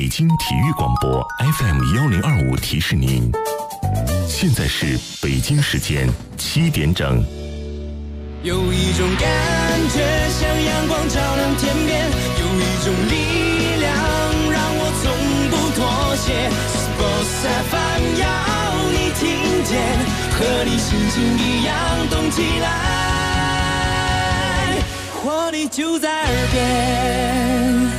京体育广播 FM1025提示您，现在是北京时间7点整。 有一种感觉像阳光照亮天边，有一种力量让我从不妥协。Sports FM 要你听见，和你心情一样动起来，活力就在耳边。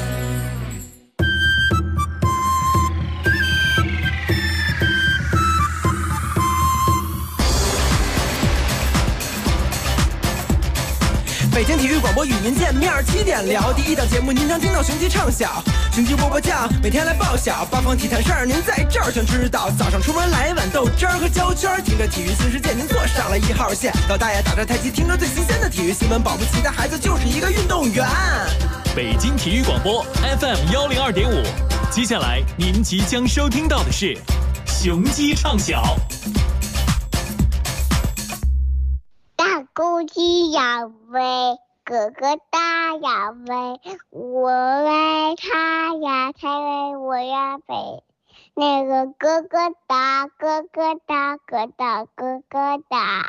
北京体育广播与您见面，7点聊。第一档节目您常听到雄鸡唱晓，雄鸡波波酱每天来报晓，八方体坛事儿您在这儿全知道。早上出门来一碗豆汁儿和焦圈，听着体育新世界您坐上了1号线。老大爷打着太极，听着最新鲜的体育新闻，保不齐的孩子就是一个运动员。 北京体育广播 FM102.5，接下来您即将收听到的是雄鸡唱晓。 大公鸡要飞，哥哥大要飞，我为他呀才为我呀飞。那个哥哥大，哥哥大，哥大哥哥大。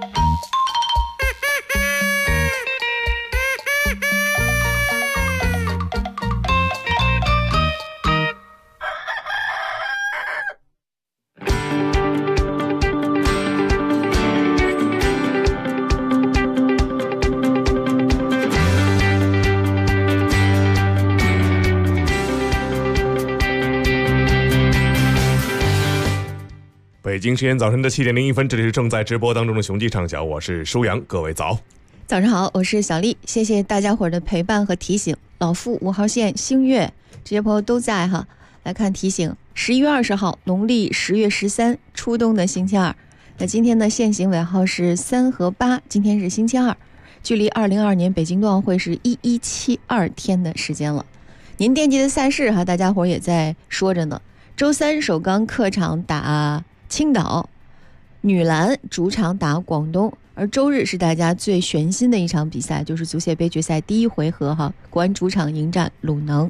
北京时间早晨的7点01分，这里是正在直播当中的雄鸡唱晓，我是舒阳，各位早。 早上好，我是小丽，谢谢大家伙的陪伴和提醒。老傅、5号线、星月这些朋友都在哈。来看提醒，11月20号，农历10月13，初冬的星期二。那今天的限行尾号是3和8，今天是星期二，距离2022年北京冬奥会是1172天的时间了。您惦记的赛事哈，大家伙也在说着呢。周三首钢客场打青岛，女篮主场打广东，而周日是大家最悬心的一场比赛，就是足协杯决赛第1回合哈，国安主场迎战鲁能。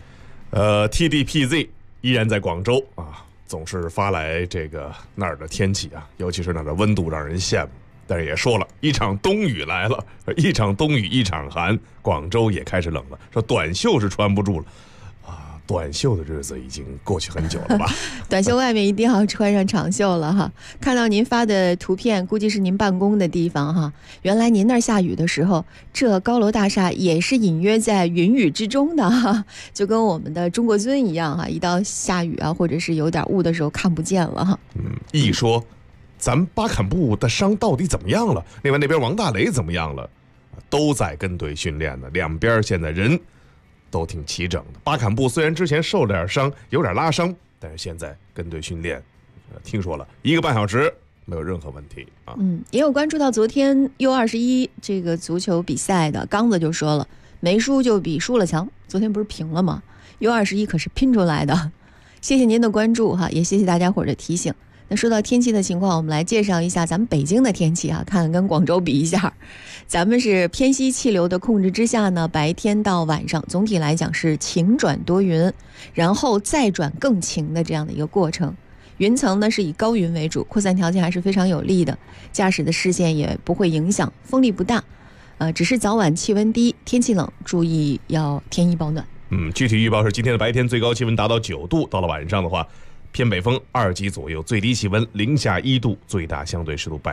TDPZ 依然在广州啊，总是发来这个那儿的天气啊，尤其是那儿的温度让人羡慕。但是也说了，一场冬雨来了，一场冬雨一场寒，广州也开始冷了，说短袖是穿不住了。短袖的日子已经过去很久了吧？ 短袖外面一定要穿上长袖了哈。看到您发的图片，估计是您办公的地方哈。原来您那儿下雨的时候，这高楼大厦也是隐约在云雨之中的哈，就跟我们的中国尊一样哈。一到下雨啊，或者是有点雾的时候，看不见了哈。 一说，咱巴坎布的伤到底怎么样了？另外那边王大雷怎么样了？都在跟队训练呢，两边现在人都挺齐整的。巴坎布虽然之前受了点伤，有点拉伤，但是现在跟队训练，听说了1个半小时没有任何问题啊。 也有关注到昨天 U21 这个足球比赛的，刚子就说了，没输就比输了强。昨天不是平了吗？ U21 可是拼出来的。谢谢您的关注哈，也谢谢大家伙的提醒。那说到天气的情况，我们来介绍一下咱们北京的天气啊，看看跟广州比一下。咱们是偏西气流的控制之下呢，白天到晚上总体来讲是晴转多云，然后再转更晴的这样的一个过程。云层呢是以高云为主，扩散条件还是非常有利的，驾驶的视线也不会影响，风力不大。只是早晚气温低，天气冷，注意要添衣保暖。 具体预报是今天的白天最高气温达到9度，到了晚上的话，偏北风2级左右，最低气温零下1度，最大相对湿度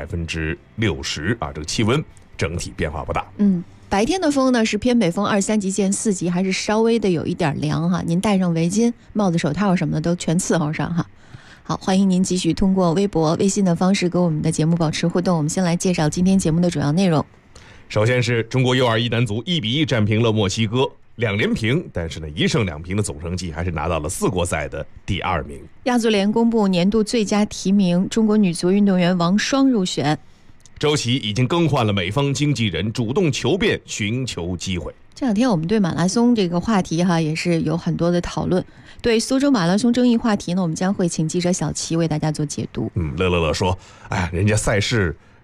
60%啊，这个气温整体变化不大。 白天的风呢是偏北风2、3级见4级，还是稍微的有一点凉哈。您戴上围巾、帽子、手套什么的都全伺候上哈。好，欢迎您继续通过微博、微信的方式跟我们的节目保持互动。我们先来介绍今天节目的主要内容。 首先是中国 U21 男足1-1战平了墨西哥，2连平，但是呢1胜2平的总成绩还是拿到了4国赛的第2名。 亚足联公布年度最佳提名，中国女足运动员王霜入选。 周琦已经更换了美方经纪人，主动求变，寻求机会。 这两天我们对马拉松这个话题哈也是有很多的讨论。对苏州马拉松争议话题呢，我们将会请记者小齐为大家做解读。 乐说，人家赛事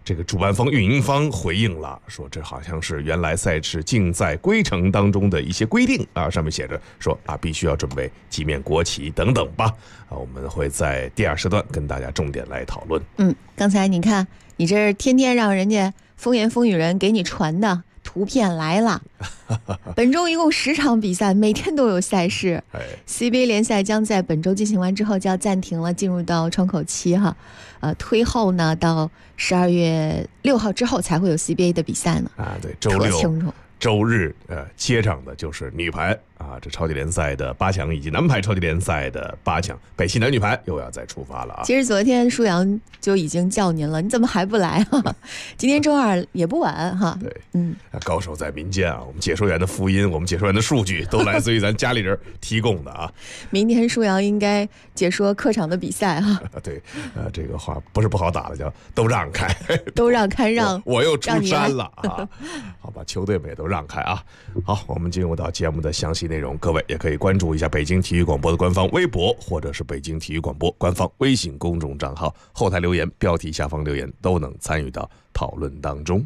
这个主办方、运营方回应了，说这好像是原来赛事竞赛规程当中的一些规定啊，上面写着说啊，必须要准备几面国旗等等吧。啊，我们会在第2时段跟大家重点来讨论。 刚才你看，你这天天让人家风言风语人给你传的图片来了。本周一共10场比赛，每天都有赛事。CBA 联赛将在本周进行完之后就要暂停了，进入到窗口期哈。推后呢到12月6号之后才会有 CBA 的比赛呢。 对，周6、周日接上的就是女排啊，这超级联赛的8强以及男排超级联赛的8强，北汽男女排又要再出发了啊。 其实昨天舒阳就已经叫您了，你怎么还不来啊？今天周2也不晚哈。 对，高手在民间啊，我们解说员的福音，我们解说员的数据都来自于咱家里人提供的啊。 明天舒阳应该解说客场的比赛哈。 对，这个话不是不好打的，叫都让开， 都让开，让我又出山了啊。好吧，球队们也都让开啊。好，我们进入到节目的详细内容，各位也可以关注一下北京体育广播的官方微博，或者是北京体育广播官方微信公众账号，后台留言、标题下方留言都能参与到讨论当中。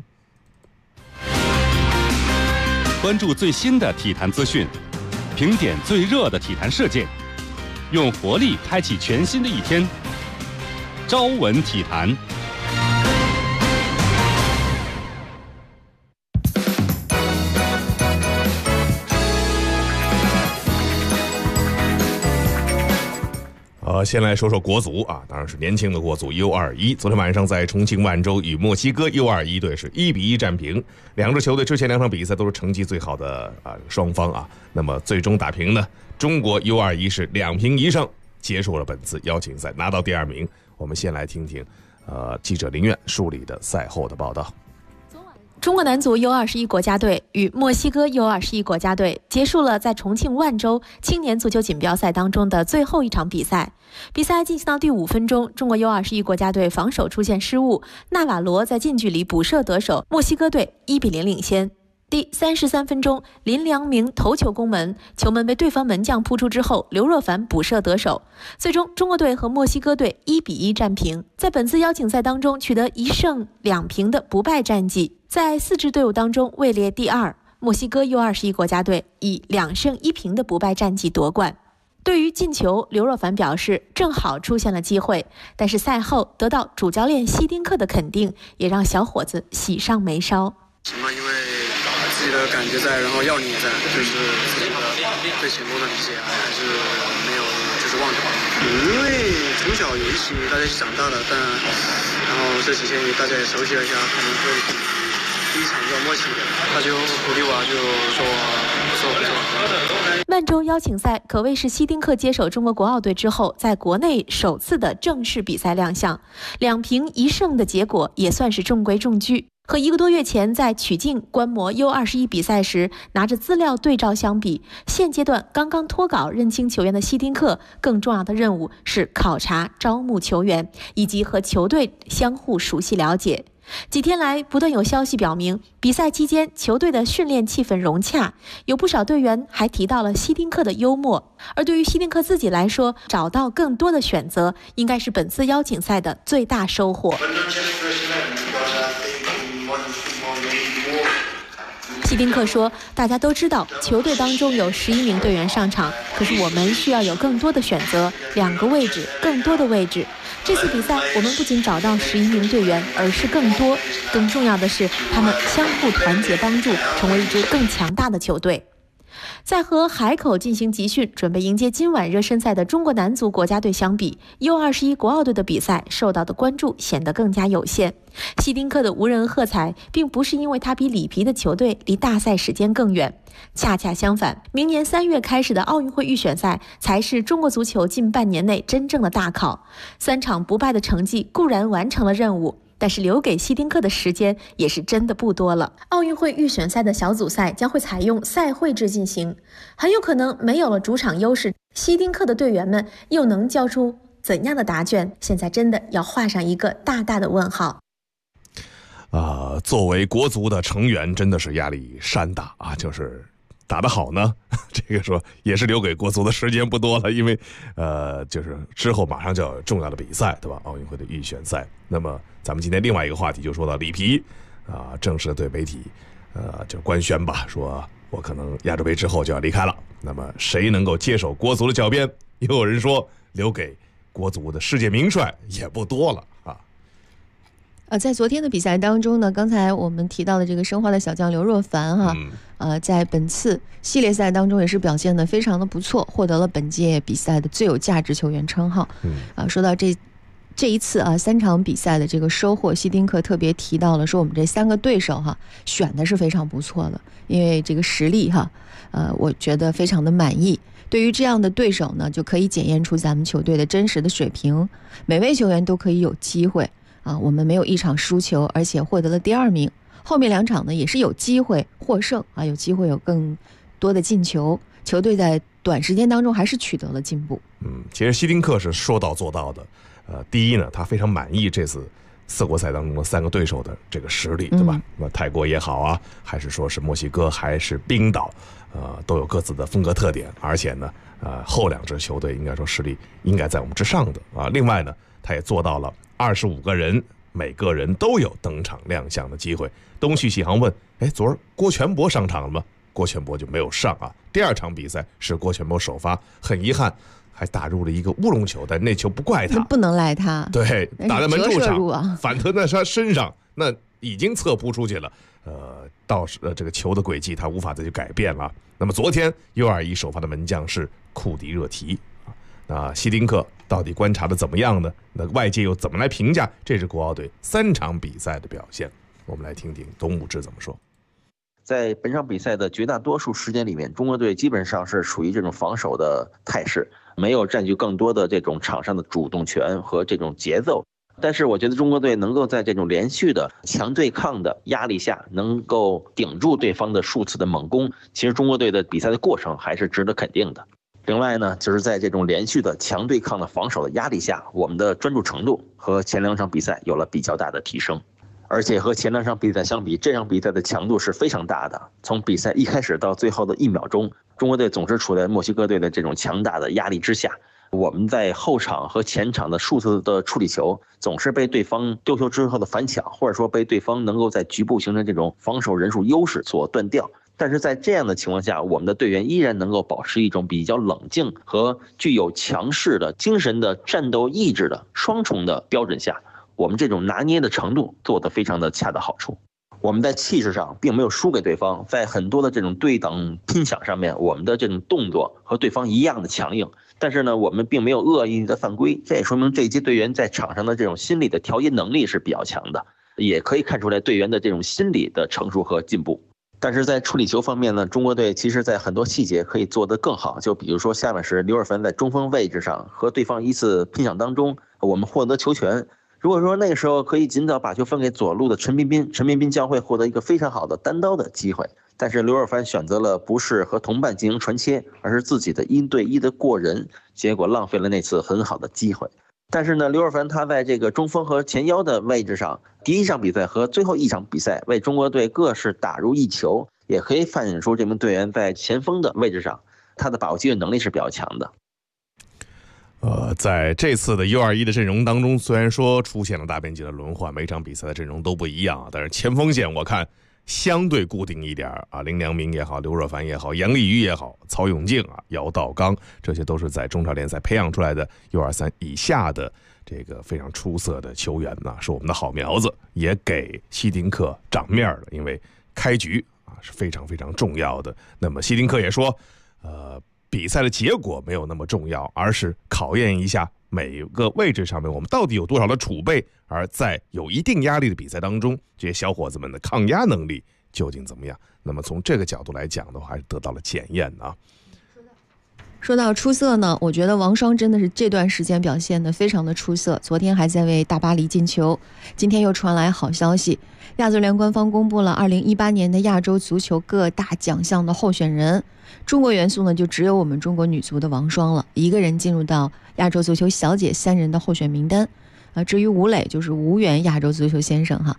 关注最新的体坛资讯，评点最热的体坛事件，用活力开启全新的一天。朝闻体坛。 先来说说国足啊，当然是年轻的国足 U21。昨天晚上在重庆万州与墨西哥 U21队是1-1战平，两支球队之前2场比赛都是成绩最好的双方啊。那么最终打平呢，中国 U21是2平1胜，结束了本次邀请赛，拿到第2名。我们先来听听记者林苑梳理的赛后的报道。 中国男足 U21 国家队与墨西哥 U21 国家队结束了在重庆万州青年足球锦标赛当中的最后一场比赛。比赛进行到第5分钟，中国 U21 国家队防守出现失误，纳瓦罗在近距离补射得手，墨西哥队1-0领先。第33分钟，林良铭头球攻门，球门被对方门将扑出之后，刘若凡补射得手。最终，中国队和墨西哥队1-1战平，在本次邀请赛当中取得1胜2平的不败战绩，在4支队伍当中位列第2。墨西哥 U21 国家队以2胜1平的不败战绩夺冠。对于进球，刘若凡表示正好出现了机会，但是赛后得到主教练希丁克的肯定，也让小伙子喜上眉梢。 因为自己的感觉在，然后要领也在，就是自己的对前锋的理解还是没有就是忘掉。因为从小有一起大家一起长大的，然后这几天大家也熟悉了一下，可能会第一场就要默契一点。他就鼓励我，就说不错。 万州邀请赛可谓是希丁克接手中国国奥队之后，在国内首次的正式比赛亮相，2平1胜的结果也算是中规中矩。和1个多月前在曲靖观摩 U21 比赛时拿着资料对照相比，现阶段刚刚脱稿认清球员的希丁克，更重要的任务是考察、招募球员，以及和球队相互熟悉了解。几天来，不断有消息表明，比赛期间球队的训练气氛融洽，有不少队员还提到了希丁克的幽默。而对于希丁克自己来说，找到更多的选择，应该是本次邀请赛的最大收获。希丁克说，大家都知道球队当中有11名队员上场，可是我们需要有更多的选择，2个位置，更多的位置。这次比赛我们不仅找到11名队员，而是更多，更重要的是他们相互团结帮助，成为一支更强大的球队。在和海口进行集训，准备迎接今晚热身赛的中国男足国家队相比， U21 国奥队的比赛受到的关注显得更加有限。希丁克的无人喝彩，并不是因为他比里皮的球队离大赛时间更远，恰恰相反，明年3月开始的奥运会预选赛才是中国足球近半年内真正的大考。3场不败的成绩固然完成了任务，但是留给希丁克的时间也是真的不多了。奥运会预选赛的小组赛将会采用赛会制进行，很有可能没有了主场优势，希丁克的队员们又能交出怎样的答卷？现在真的要画上一个大大的问号。 作为国足的成员，真的是压力山大啊！就是打得好呢？这个说也是留给国足的时间不多了，因为就是之后马上就要有重要的比赛，对吧？奥运会的预选赛。那么咱们今天另外一个话题就说到里皮正式对媒体就官宣吧，说我可能亚洲杯之后就要离开了。那么谁能够接手国足的教鞭？又有人说留给国足的世界名帅也不多了啊。 在昨天的比赛当中呢，刚才我们提到的这个申花的小将刘若凡在本次系列赛当中也是表现得非常的不错，获得了本届比赛的最有价值球员称号。说到这一次3场比赛的这个收获，希丁克特别提到了说我们这3个对手选的是非常不错的，因为这个实力我觉得非常的满意。对于这样的对手呢，就可以检验出咱们球队的真实的水平，每位球员都可以有机会我们没有一场输球，而且获得了第2名。后面2场呢也是有机会获胜有机会有更多的进球，球队在短时间当中还是取得了进步。 其实希丁克是说到做到的。第一呢，他非常满意这次4国赛当中的3个对手的这个实力，对吧？泰国也好还是说是墨西哥，还是冰岛，都有各自的风格特点，而且呢，后2支球队应该说实力应该在我们之上的另外呢，他也做到了25个人，每个人都有登场亮相的机会。东旭喜航问：昨儿郭全博上场了吗？郭全博就没有上第2场比赛是郭全博首发，很遗憾。还打入了一个乌龙球，但那球不怪他， 不能赖他。 对，打在门柱上，反弹在他身上，那已经侧扑出去了。到这个球的轨迹他无法再去改变了。那么昨天 U21 首发的门将是库迪热提那希丁克到底观察的怎么样呢？那外界又怎么来评价这支国奥队3场比赛的表现？我们来听听董武志怎么说。 在本场比赛的绝大多数时间里面，中国队基本上是处于这种防守的态势，没有占据更多的这种场上的主动权和这种节奏。但是我觉得中国队能够在这种连续的强对抗的压力下，能够顶住对方的数次的猛攻，其实中国队的比赛的过程还是值得肯定的。另外呢，就是在这种连续的强对抗的防守的压力下，我们的专注程度和前2场比赛有了比较大的提升。而且和前2场比赛相比，这场比赛的强度是非常大的。从比赛一开始到最后的1秒钟，中国队总是处在墨西哥队的这种强大的压力之下。我们在后场和前场的数次的处理球，总是被对方丢球之后的反抢，或者说被对方能够在局部形成这种防守人数优势所断掉。但是在这样的情况下，我们的队员依然能够保持一种比较冷静和具有强势的精神的战斗意志的双重的标准下，我们这种拿捏的程度做得非常的恰到好处。我们在气势上并没有输给对方，在很多的这种对等拼抢上面，我们的这种动作和对方一样的强硬。但是呢，我们并没有恶意的犯规，这也说明这一届队员在场上的这种心理的调节能力是比较强的，也可以看出来队员的这种心理的成熟和进步。但是在处理球方面呢，中国队其实在很多细节可以做得更好，就比如说下半时刘尔凡在中锋位置上和对方一次拼抢当中，我们获得球权。如果说那个时候可以尽早把球分给左路的陈彬彬，陈彬彬将会获得一个非常好的单刀的机会。但是刘尔凡选择了不是和同伴进行传切，而是自己的1对1的过人，结果浪费了那次很好的机会。但是呢，刘尔凡他在这个中锋和前腰的位置上，第1场比赛和最后1场比赛为中国队各是打入1球，也可以反映出这名队员在前锋的位置上，他的把握机会能力是比较强的。 在这次的 U21 的阵容当中，虽然说出现了大面积的轮换，每场比赛的阵容都不一样但是前锋线我看相对固定一点林良铭也好，刘若凡也好，杨立瑜也好，曹永静姚道刚，这些都是在中超联赛培养出来的 U23 以下的这个非常出色的球员是我们的好苗子，也给希丁克长面了，因为开局是非常非常重要的。那么希丁克也说比赛的结果没有那么重要，而是考验一下每个位置上面我们到底有多少的储备，而在有一定压力的比赛当中，这些小伙子们的抗压能力究竟怎么样。那么从这个角度来讲的话，还是得到了检验说到出色呢，我觉得王霜真的是这段时间表现得非常的出色，昨天还在为大巴黎进球，今天又传来好消息，亚足联官方公布了2018年的亚洲足球各大奖项的候选人，中国元素呢就只有我们中国女足的王霜了，一个人进入到亚洲足球小姐3人的候选名单至于吴磊就是无缘亚洲足球先生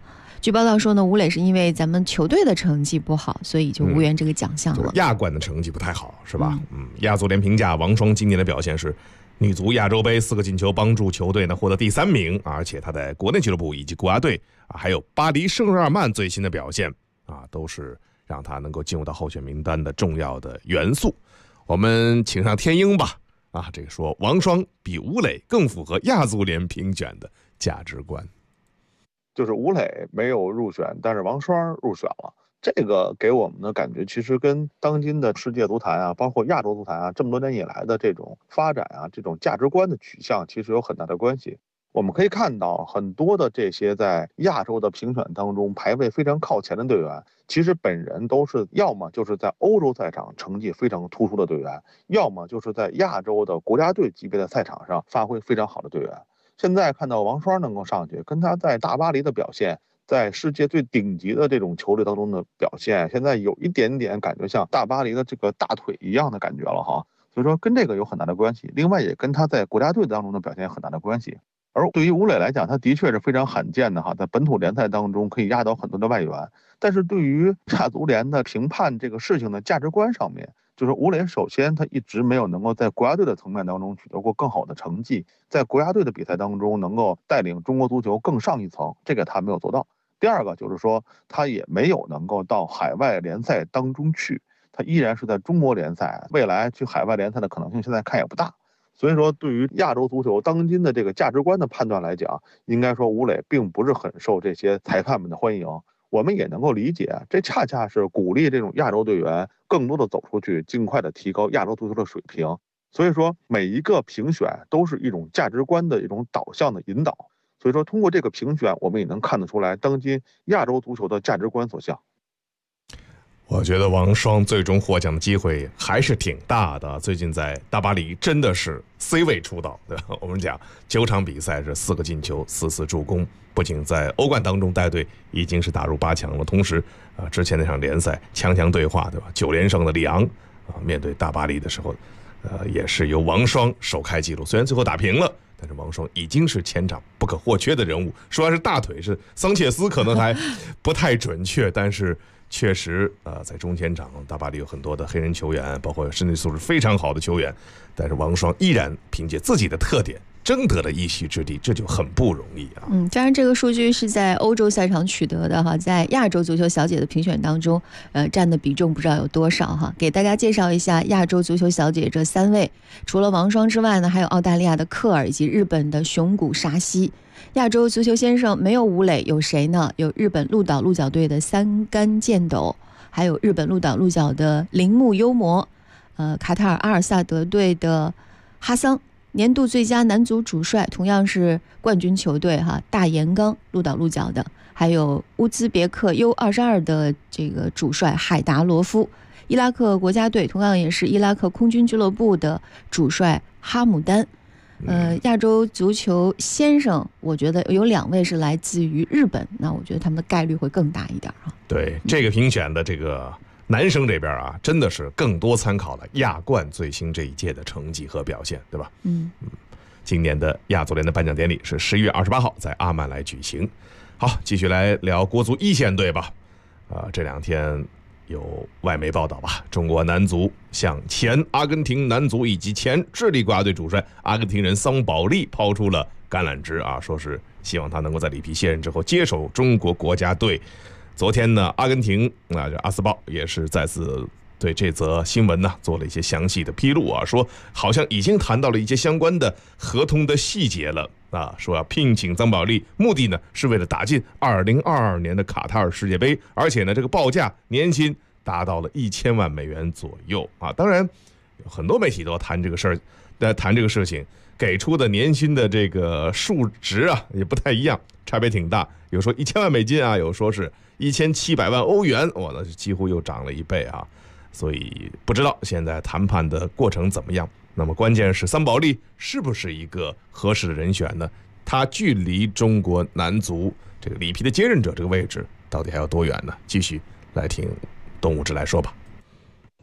据报道说呢，吴磊是因为咱们球队的成绩不好，所以就无缘这个奖项了。 亚冠的成绩不太好，是吧？亚足联评价王霜今年的表现是女足亚洲杯4个进球，帮助球队呢获得第3名，而且她在国内俱乐部以及国家队还有巴黎圣日耳曼最新的表现都是让她能够进入到候选名单的重要的元素。我们请上天鹰吧。这个说王霜比吴磊更符合亚足联评选的价值观。 就是吴磊没有入选，但是王霜入选了。这个给我们的感觉，其实跟当今的世界足坛包括亚洲足坛这么多年以来的这种发展这种价值观的取向，其实有很大的关系。我们可以看到，很多的这些在亚洲的评选当中排位非常靠前的队员，其实本人都是要么就是在欧洲赛场成绩非常突出的队员，要么就是在亚洲的国家队级别的赛场上发挥非常好的队员。现在看到王霜能够上去，跟他在大巴黎的表现，在世界最顶级的这种球队当中的表现，现在有一点点感觉像大巴黎的这个大腿一样的感觉了哈。所以说跟这个有很大的关系，另外也跟他在国家队当中的表现有很大的关系。而对于吴磊来讲，他的确是非常罕见的在本土联赛当中可以压倒很多的外援。但是对于亚足联的评判这个事情的价值观上面，就是吴磊首先他一直没有能够在国家队的层面当中取得过更好的成绩，在国家队的比赛当中能够带领中国足球更上一层，这个他没有做到。第二个就是说，他也没有能够到海外联赛当中去，他依然是在中国联赛，未来去海外联赛的可能性现在看也不大。所以说对于亚洲足球当今的这个价值观的判断来讲，应该说吴磊并不是很受这些裁判们的欢迎。我们也能够理解，这恰恰是鼓励这种亚洲队员更多的走出去，尽快的提高亚洲足球的水平。所以说每一个评选都是一种价值观的一种导向的引导。所以说通过这个评选，我们也能看得出来当今亚洲足球的价值观所向。 我觉得王霜最终获奖的机会还是挺大的。最近在大巴黎真的是 C 位出道，对吧？我们讲9场比赛是4个进球，4次助攻，不仅在欧冠当中带队已经是打入8强了，同时之前那场联赛强对话，对吧？9连胜的里昂面对大巴黎的时候，也是由王霜首开纪录。虽然最后打平了，但是王霜已经是前场不可或缺的人物。说是大腿是桑切斯可能还不太准确，但是确实在中前场大巴黎有很多的黑人球员，包括身体素质非常好的球员，但是王霜依然凭借自己的特点争得了一席之地，这就很不容易啊。 当然这个数据是在欧洲赛场取得的在亚洲足球小姐的评选当中占的比重不知道有多少给大家介绍一下亚洲足球小姐这3位，除了王霜之外呢，还有澳大利亚的克尔以及日本的熊谷沙希。亚洲足球先生没有吴磊，有谁呢？有日本鹿岛鹿角队的三杆健斗，还有日本鹿岛鹿角的铃木优磨，卡塔尔阿尔萨德队的哈桑，年度最佳男足主帅同样是冠军球队大岩冈鹿岛鹿角的，还有乌兹别克 U22 的这个主帅海达罗夫，伊拉克国家队同样也是伊拉克空军俱乐部的主帅哈姆丹。亚洲足球先生我觉得有2位是来自于日本，那我觉得他们的概率会更大一点对，这个评选的这个男生这边真的是更多参考了亚冠最新这一届的成绩和表现，对吧？今年的亚足联的颁奖典礼是11月28号在阿曼来举行。好，继续来聊国足一线队吧。这2天有外媒报道吧，中国男足向前阿根廷男足以及前智利国家队主帅阿根廷人桑保利抛出了橄榄枝说是希望他能够在里皮卸任之后接手中国国家队。昨天呢，阿根廷阿斯报也是再次对这则新闻呢做了一些详细的披露说好像已经谈到了一些相关的合同的细节了说要聘请桑保利，目的呢是为了打进2022年的卡塔尔世界杯，而且呢这个报价年薪达到了1000万美元左右当然有很多媒体都谈这个事儿，谈这个事情，给出的年薪的这个数值也不太一样，差别挺大，有说1000万美金有说是1700万欧元，那几乎又涨了1倍所以不知道现在谈判的过程怎么样。那么关键是桑保利是不是一个合适的人选呢？他距离中国男足这个里皮的接任者这个位置到底还有多远呢？继续来听董武志来说吧。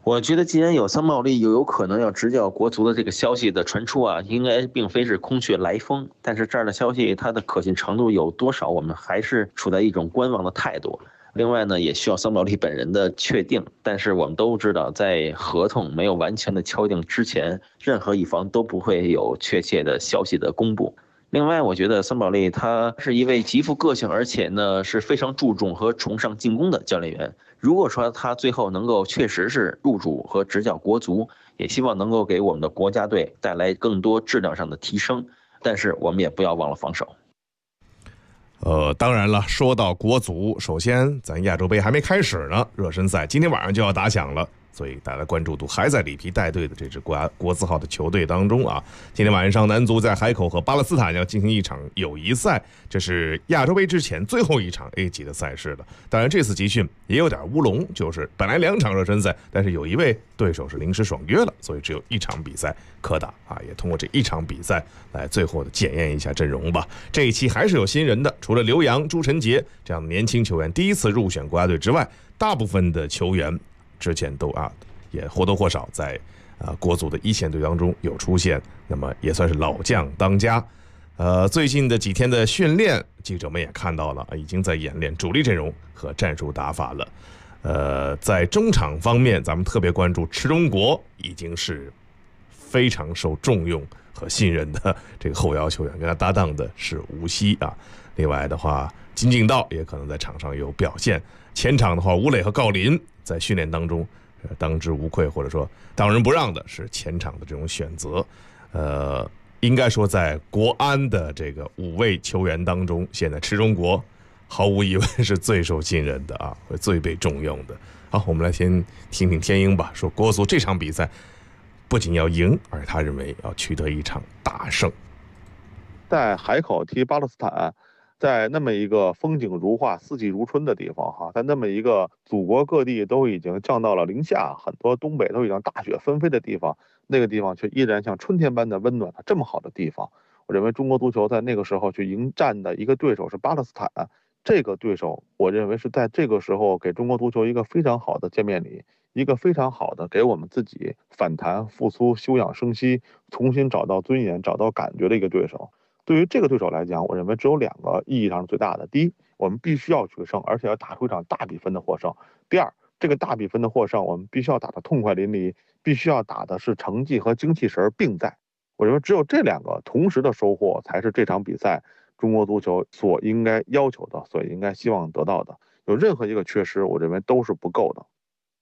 我觉得既然有桑宝利有可能要执教国足的这个消息的传出啊，应该并非是空穴来风。但是这样的消息它的可信程度有多少，我们还是处在一种观望的态度。另外呢，也需要桑宝利本人的确定。但是我们都知道，在合同没有完全的敲定之前，任何一方都不会有确切的消息的公布。另外，我觉得桑宝利他是一位极富个性，而且呢是非常注重和崇尚进攻的教练员。如果说他最后能够确实是入主和执教国足，也希望能够给我们的国家队带来更多质量上的提升。但是我们也不要忘了防守。 当然了，说到国足，首先咱亚洲杯还没开始呢，热身赛今天晚上就要打响了。所以大家关注度还在里皮带队的这支国字号的球队当中啊。今天晚上男足在海口和巴勒斯坦要进行一场友谊赛，这是亚洲杯之前最后一场 A 级的赛事了。当然这次集训也有点乌龙，就是本来2场热身赛，但是有一位对手是临时爽约了，所以只有1场比赛可打啊。也通过这1场比赛来最后的检验一下阵容吧。这一期还是有新人的，除了刘洋、朱晨杰这样的年轻球员第一次入选国家队之外，大部分的球员之前都也或多或少在国足的一线队当中有出现，那么也算是老将当家。最近的几天的训练，记者们也看到了，已经在演练主力阵容和战术打法了。在中场方面，咱们特别关注池中国，已经是非常受重用和信任的这个后腰球员，跟他搭档的是吴曦啊。另外的话，金敬道也可能在场上有表现。前场的话，吴磊和郜林在训练当中当之无愧，或者说当仁不让的是前场的这种选择。应该说在国安的这个5位球员当中，现在池中国毫无疑问是最受信任的啊，会最被重用的。好，我们来先听听天鹰吧，说国足这场比赛不仅要赢，而他认为要取得一场大胜。 在海口踢巴勒斯坦，在那么一个风景如画、四季如春的地方哈，在那么一个祖国各地都已经降到了零下，很多东北都已经大雪纷飞的地方，那个地方却依然像春天般的温暖的这么好的地方。我认为中国足球在那个时候去迎战的一个对手是巴勒斯坦，这个对手我认为是在这个时候给中国足球一个非常好的见面礼，一个非常好的给我们自己反弹、复苏、休养生息、重新找到尊严、找到感觉的一个对手。对于这个对手来讲，我认为只有2个意义上是最大的。第一，我们必须要取胜，而且要打出一场大比分的获胜。第二，这个大比分的获胜，我们必须要打得痛快淋漓，必须要打的是成绩和精气神并在。我认为只有这2个同时的收获，才是这场比赛中国足球所应该要求的，所应该希望得到的。有任何一个缺失，我认为都是不够的。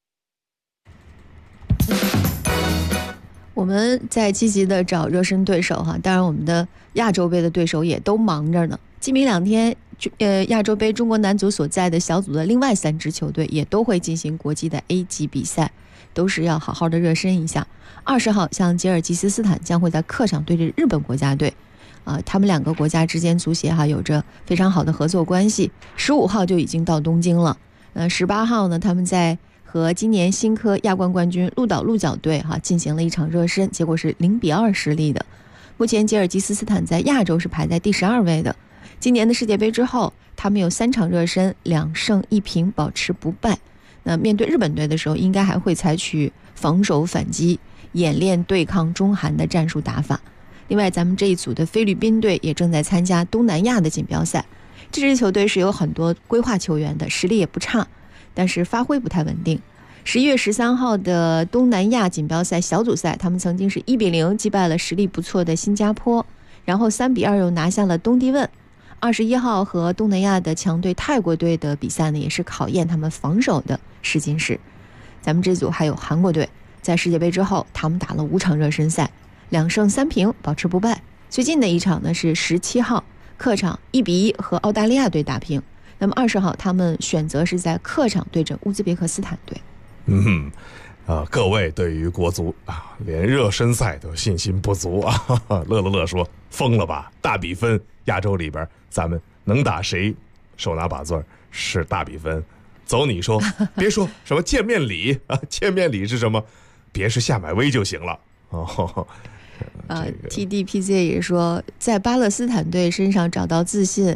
我们在积极的找热身对手哈，当然我们的亚洲杯的对手也都忙着呢。今明2天，亚洲杯中国男足所在的小组的另外3支球队也都会进行国际的 A 级比赛，都是要好好的热身一下。20号，像吉尔吉斯斯坦将会在客场对阵日本国家队，他们2个国家之间足协有着非常好的合作关系。15号就已经到东京了。18号呢，他们在和今年新科亚冠冠军鹿岛鹿角队进行了一场热身，结果是0-2失利的。目前吉尔吉斯斯坦在亚洲是排在第12位的。今年的世界杯之后，他们有3场热身，2胜1平，保持不败。那面对日本队的时候，应该还会采取防守反击，演练对抗中韩的战术打法。另外，咱们这一组的菲律宾队也正在参加东南亚的锦标赛。这支球队是有很多规划球员的，实力也不差，但是发挥不太稳定。11月13号的东南亚锦标赛小组赛，他们曾经是1-0击败了实力不错的新加坡，然后3-2又拿下了东帝汶。21号和东南亚的强队泰国队的比赛呢，也是考验他们防守的试金石。咱们这组还有韩国队，在世界杯之后，他们打了5场热身赛，2胜3平，保持不败。最近的一场呢是17号客场1-1和澳大利亚队打平。那么20号他们选择是在客场对阵乌兹别克斯坦队。 各位对于国足连热身赛都信心不足啊！乐乐说疯了吧，大比分，亚洲里边咱们能打谁？手拿把攥是大比分，走你说，别说什么见面礼啊，见面礼是什么？别是下马威就行了哦。 TDPZ 也说，在巴勒斯坦队身上找到自信，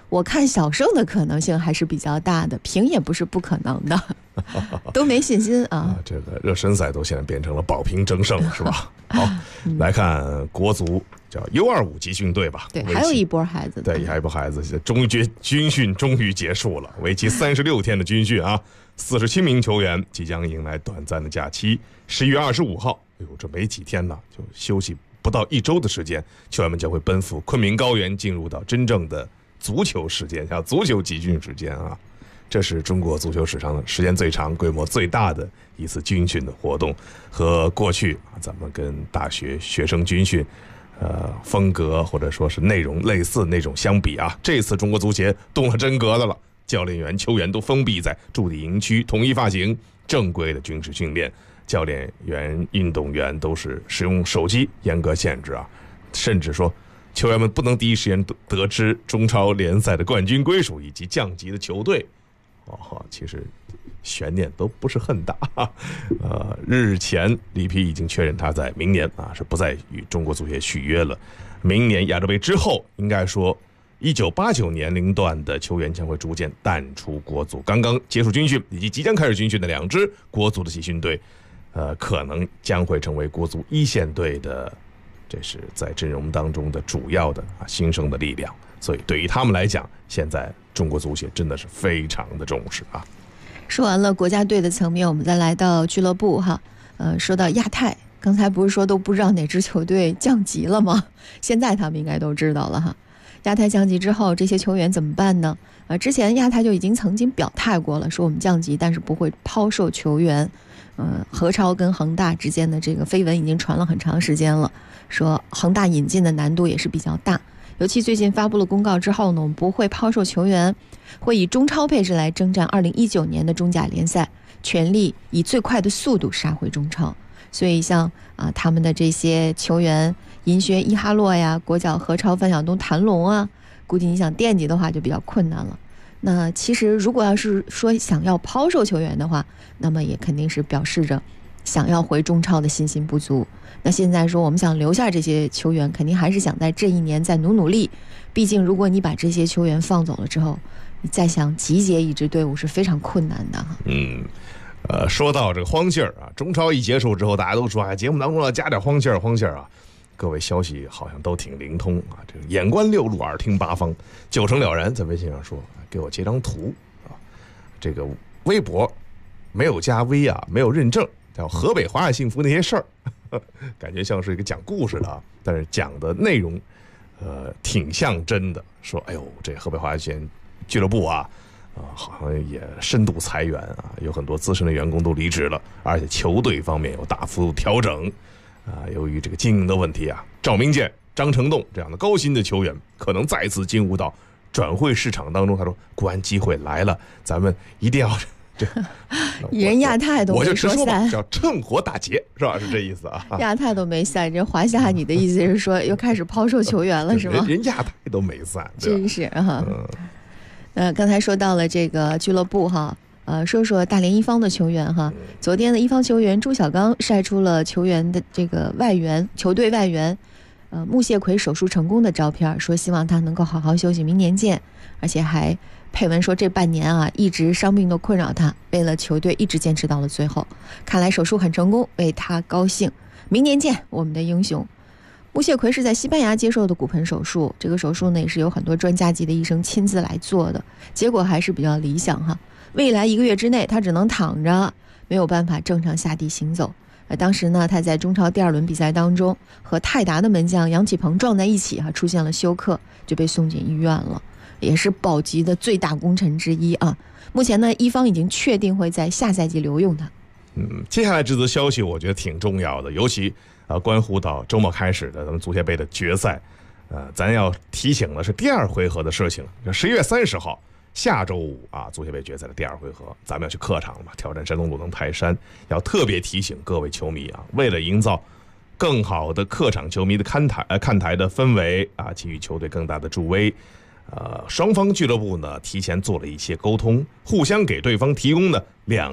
我看小胜的可能性还是比较大的，平也不是不可能的，都没信心啊。 这个热身赛都现在变成了保平争胜了，是吧？好，来看国足叫 U25 集训队吧。 对，还有一波孩子。 对，还有一波孩子，军训终于结束了，为期36天的军训啊，47名球员即将迎来短暂的假期。11月25号，哎呦，这没几天呢，就休息不到1周的时间，球员们将会奔赴昆明高原，进入到真正的足球时间，叫足球集训时间啊。这是中国足球史上的时间最长、规模最大的一次军训的活动，和过去咱们跟大学学生军训风格或者说是内容类似那种相比啊，这次中国足协动了真格的了，教练员、球员都封闭在驻地营区，统一发型，正规的军事训练，教练员、运动员都是使用手机，严格限制啊，甚至说球员们不能第一时间得知中超联赛的冠军归属以及降级的球队。其实悬念都不是很大。日前里皮已经确认他在明年是不再与中国足协续约了。明年亚洲杯之后，应该说1989年龄段的球员将会逐渐淡出国足。刚刚结束军训以及即将开始军训的2支国足的集训队，可能将会成为国足一线队的，这是在阵容当中的主要的新生的力量。所以对于他们来讲，现在中国足协真的是非常的重视啊。 说完了国家队的层面，我们再来到俱乐部哈。说到亚太，刚才不是说都不知道哪支球队降级了吗？现在他们应该都知道了哈。亚太降级之后，这些球员怎么办呢？之前亚太就已经曾经表态过了，说我们降级，但是不会抛售球员。何超跟恒大之间的这个绯闻已经传了很长时间了，说恒大引进的难度也是比较大。尤其最近发布了公告之后呢，我们不会抛售球员，会以中超配置来征战2019年的中甲联赛，全力以最快的速度杀回中超。所以像他们的这些球员，银靴伊哈洛呀、国脚何超、范晓东、谭龙啊，估计你想惦记的话就比较困难了。那其实如果要是说想要抛售球员的话，那么也肯定是表示着想要回中超的信心不足。那现在说我们想留下这些球员，肯定还是想在这一年再努力。毕竟如果你把这些球员放走了之后，你再想集结一支队伍是非常困难的。 说到这个荒信儿中超一结束之后，大家都说节目当中要加点荒信儿啊。各位消息好像都挺灵通啊，这个眼观六路，耳听八方，9成了然。在微信上说，给我截张图啊，这个微博没有加微没有认证，叫河北华夏幸福那些事儿，感觉像是一个讲故事的啊，但是讲的内容挺像真的。说这河北华夏俱乐部好像也深度裁员有很多资深的员工都离职了，而且球队方面有大幅度调整由于这个经营的问题赵明剑、张成栋这样的高薪的球员可能再次进入到转会市场当中。他说国安机会来了，咱们一定要人亚太都没说赛， 我就直说吧，叫趁火打劫，是吧？是这意思啊。 亚太都没赛，这华夏你的意思是说又开始抛售球员了是吗？ 人亚太都没赛， 真是刚才说到了这个俱乐部说说大连一方的球员昨天的一方球员朱小刚晒出了球员的这个球队外援穆谢奎手术成功的照片，说希望他能够好好休息，明年见。而且还配文说这半年一直伤病都困扰他，为了球队一直坚持到了最后，看来手术很成功，为他高兴，明年见我们的英雄。穆谢奎是在西班牙接受的骨盆手术，这个手术呢也是有很多专家级的医生亲自来做的，结果还是比较理想未来1个月之内他只能躺着，没有办法正常下地行走。当时呢他在中超第2轮比赛当中和泰达的门将杨启鹏撞在一起出现了休克，就被送进医院了，也是保级的最大功臣之一目前呢一方已经确定会在下赛季留用他。 接下来这则消息我觉得挺重要的，尤其关乎到周末开始的咱们足协杯的决赛。咱要提醒的是第2回合的事情。11月30号下周五足协杯决赛的第2回合，咱们要去客场嘛，挑战山东鲁能泰山。要特别提醒各位球迷为了营造更好的客场球迷的看台的氛围给予球队更大的助威，双方俱乐部呢提前做了一些沟通，互相给对方提供的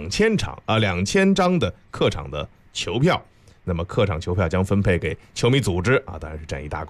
2000张的客场的球票。那么客场球票将分配给球迷组织当然是占一大块，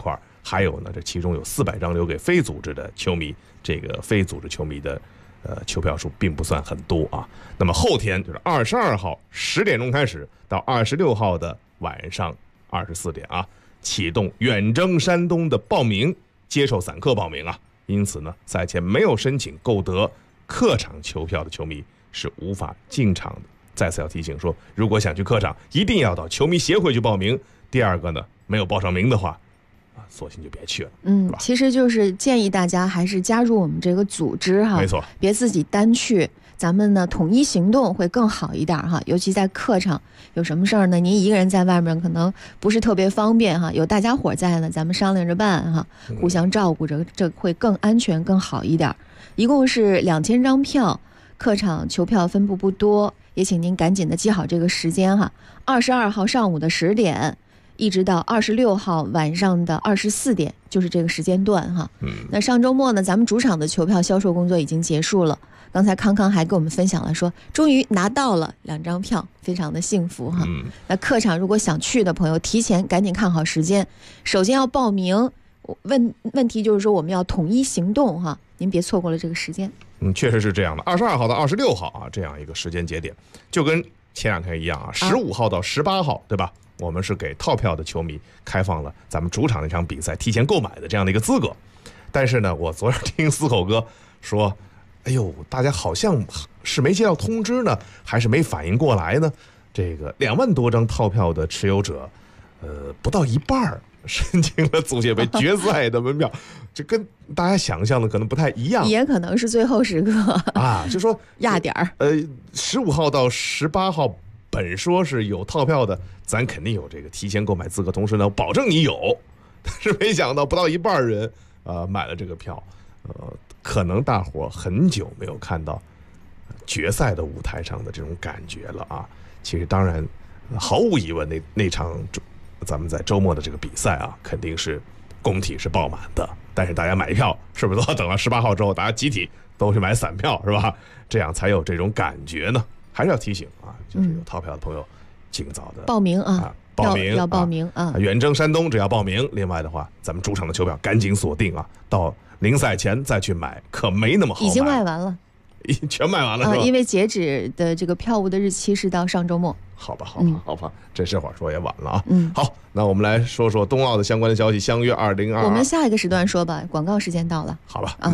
还有呢，这其中有400张留给非组织的球迷，这个非组织球迷的球票数并不算很多啊。那么后天就是22号10点钟开始，到26号的晚上24点啊，启动远征山东的报名，接受散客报名啊。因此呢，赛前没有申请购得客场球票的球迷是无法进场的。再次要提醒说，如果想去客场，一定要到球迷协会去报名。第二个呢，没有报上名的话，索性就别去了。 其实就是建议大家还是加入我们这个组织哈， 没错， 别自己单去，咱们呢统一行动会更好一点哈。尤其在客场，有什么事儿呢，您一个人在外面可能不是特别方便哈，有大家伙在呢，咱们商量着办哈，互相照顾着，这会更安全更好一点。一共是2000张票，客场球票分布不多，也请您赶紧的记好这个时间哈，22号上午的10点。一直到26号晚上的24点，就是这个时间段哈。那上周末呢，咱们主场的球票销售工作已经结束了。刚才康康还跟我们分享了说，终于拿到了2张票，非常的幸福哈。那客场如果想去的朋友，提前赶紧看好时间，首先要报名。问题就是说，我们要统一行动哈，您别错过了这个时间。 确实是这样的。22号到26号啊，这样一个时间节点，就跟前2天一样啊。15号到18号，对吧？我们是给套票的球迷开放了咱们主场那场比赛提前购买的这样的一个资格。但是呢，我昨天听思口哥说，哎呦，大家好像是没接到通知呢，还是没反应过来呢？这个2万多张套票的持有者，不到一半申请了足协杯决赛的门票，这跟大家想象的可能不太一样， 也可能是最后时刻啊，就说压点儿。 15号到18号。本说是有套票的，咱肯定有这个提前购买资格，同时呢，保证你有。但是没想到不到一半人买了这个票，可能大伙很久没有看到决赛的舞台上的这种感觉了啊。其实当然，毫无疑问，那场咱们在周末的这个比赛啊，肯定是工体是爆满的。但是大家买票是不是都要等到18号之后，大家集体都去买散票是吧？这样才有这种感觉呢。还是要提醒啊，就是有套票的朋友，尽早的报名啊， 报名要报名啊。 远征山东只要报名，另外的话，咱们主场的球票赶紧锁定啊，到临赛前再去买，可没那么好买。 已经卖完了， 全卖完了是吧？ 因为截止的这个票务的日期是到上周末。 好吧，这会儿说也晚了啊。好，那我们来说说冬奥的相关的消息。相约2022， 我们下一个时段说吧，广告时间到了。 好吧，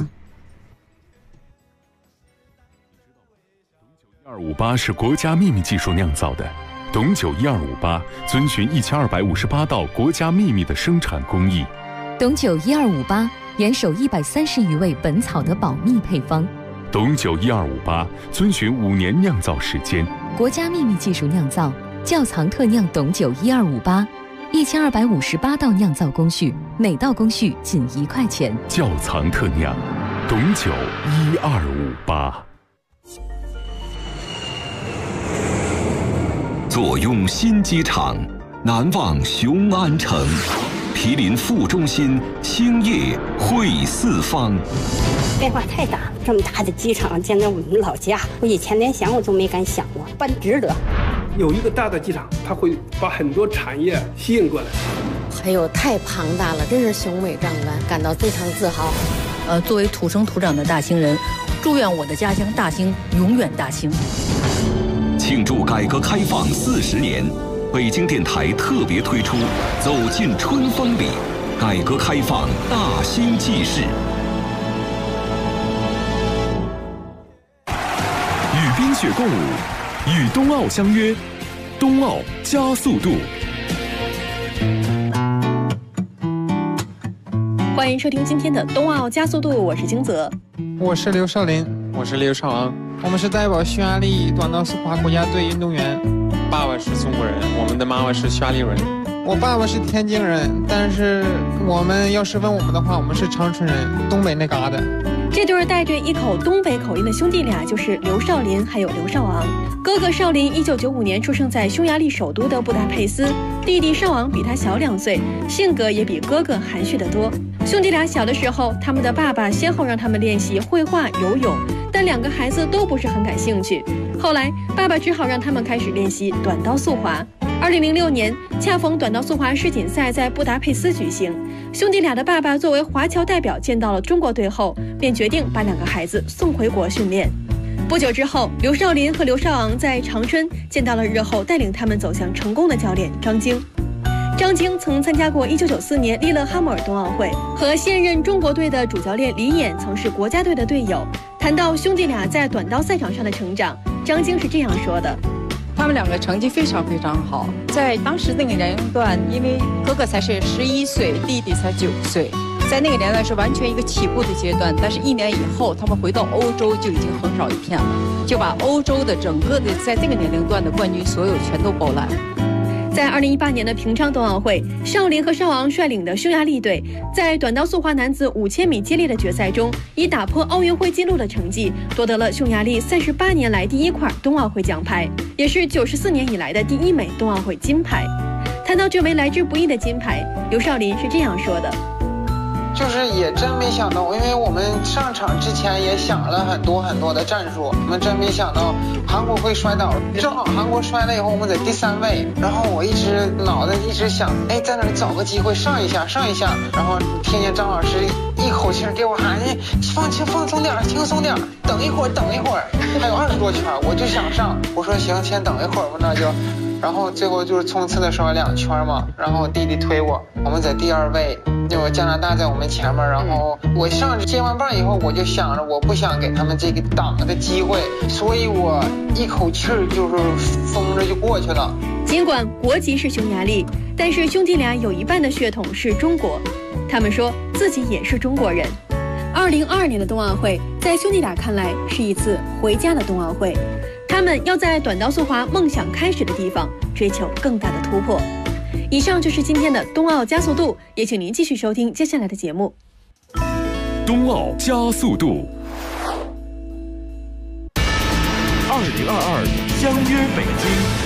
1258是国家秘密技术酿造的，董酒1258遵循1258道国家秘密的生产工艺。 董酒1258严守130余味本草的保密配方。 董酒1258遵循5年酿造时间， 国家秘密技术酿造，窖藏特酿董酒1258，1258道酿造工序，每道工序仅1块钱。 窖藏特酿，董酒1258。 坐拥新机场，难忘雄安城，毗邻副中心，兴业汇四方。 变化太大，这么大的机场建在我们老家，我以前连想我都没敢想过，办值得。 有一个大的机场，它会把很多产业吸引过来。 哎呦，太庞大了，真是雄伟壮观，感到非常自豪。 作为土生土长的大兴人，祝愿我的家乡大兴永远大兴。 庆祝改革开放40年，北京电台特别推出《走进春风里》，改革开放大兴纪事。 与冰雪共舞，与冬奥相约，冬奥加速度。 欢迎收听今天的冬奥加速度，我是金泽， 我是刘少林， 我是刘少昂， 我们是代表匈牙利短道速滑国家队运动员。 爸爸是中国人，我们的妈妈是匈牙利人。 我爸爸是天津人，但是我们要是问我们的话，我们是长春人，东北那嘎达。 这对带着一口东北口音的兄弟俩就是刘少林还有刘少昂。哥哥少林1995年出生在匈牙利首都的布达佩斯，弟弟少昂比他小2岁，性格也比哥哥含蓄得多。兄弟俩小的时候，他们的爸爸先后让他们练习绘画、游泳，但2个孩子都不是很感兴趣。后来爸爸只好让他们开始练习短道速滑。 2006年，恰逢短道速滑世锦赛在布达佩斯举行，兄弟俩的爸爸作为华侨代表见到了中国队后，便决定把2个孩子送回国训练。不久之后，刘少林和刘少昂在长春见到了日后带领他们走向成功的教练张晶。张晶曾参加过1994年利勒哈默尔冬奥会，和现任中国队的主教练李演曾是国家队的队友。谈到兄弟俩在短道赛场上的成长，张晶是这样说的： 他们2个成绩非常好，在当时那个年龄段，因为哥哥才是11岁，弟弟才9岁，在那个年代是完全一个起步的阶段。但是1年以后，他们回到欧洲就已经横扫一片了，就把欧洲的整个的在这个年龄段的冠军所有全都包揽。 在2018年的平昌冬奥会，少林和少昂率领的匈牙利队在短道速滑男子5000米接力的决赛中，以打破奥运会纪录的成绩，夺得了匈牙利38年来第1块冬奥会奖牌，也是94年以来的第1枚冬奥会金牌。谈到这枚来之不易的金牌，刘少林是这样说的： 就是也真没想到，因为我们上场之前也想了很多的战术，我们真没想到韩国会摔倒。正好韩国摔了以后，我们在第3位，然后我脑袋一直想，在那里找个机会上一下，然后听见张老师一口气给我喊，放松点，轻松点，等一会儿，还有20多圈，我就想上，我说行，先等一会儿吧，那就。然后最后就是冲刺的时候2圈嘛，然后弟弟推我们在第2位，就加拿大在我们前面，然后我上去接完棒以后，我就想着我不想给他们这个挡的机会，所以我一口气就是疯着就过去了。 尽管国籍是匈牙利，但是兄弟俩有一半的血统是中国，他们说自己也是中国人。2022年的冬奥会，在兄弟俩看来是一次回家的冬奥会。他们要在短道速滑梦想开始的地方追求更大的突破。以上就是今天的冬奥加速度，也请您继续收听接下来的节目。 冬奥加速度，2022相约北京。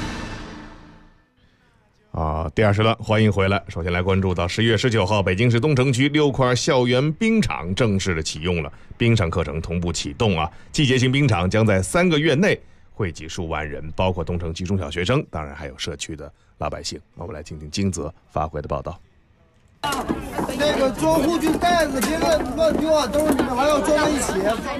第2时段欢迎回来。首先来关注到11月19号，北京市东城区6块校园冰场正式的启用了，冰上课程同步启动啊！季节性冰场将在3个月内汇集数万人，包括东城区中小学生，当然还有社区的老百姓。我们来听听金泽发回的报道。 那个装护具袋子别乱丢啊，都是你们还要装在一起。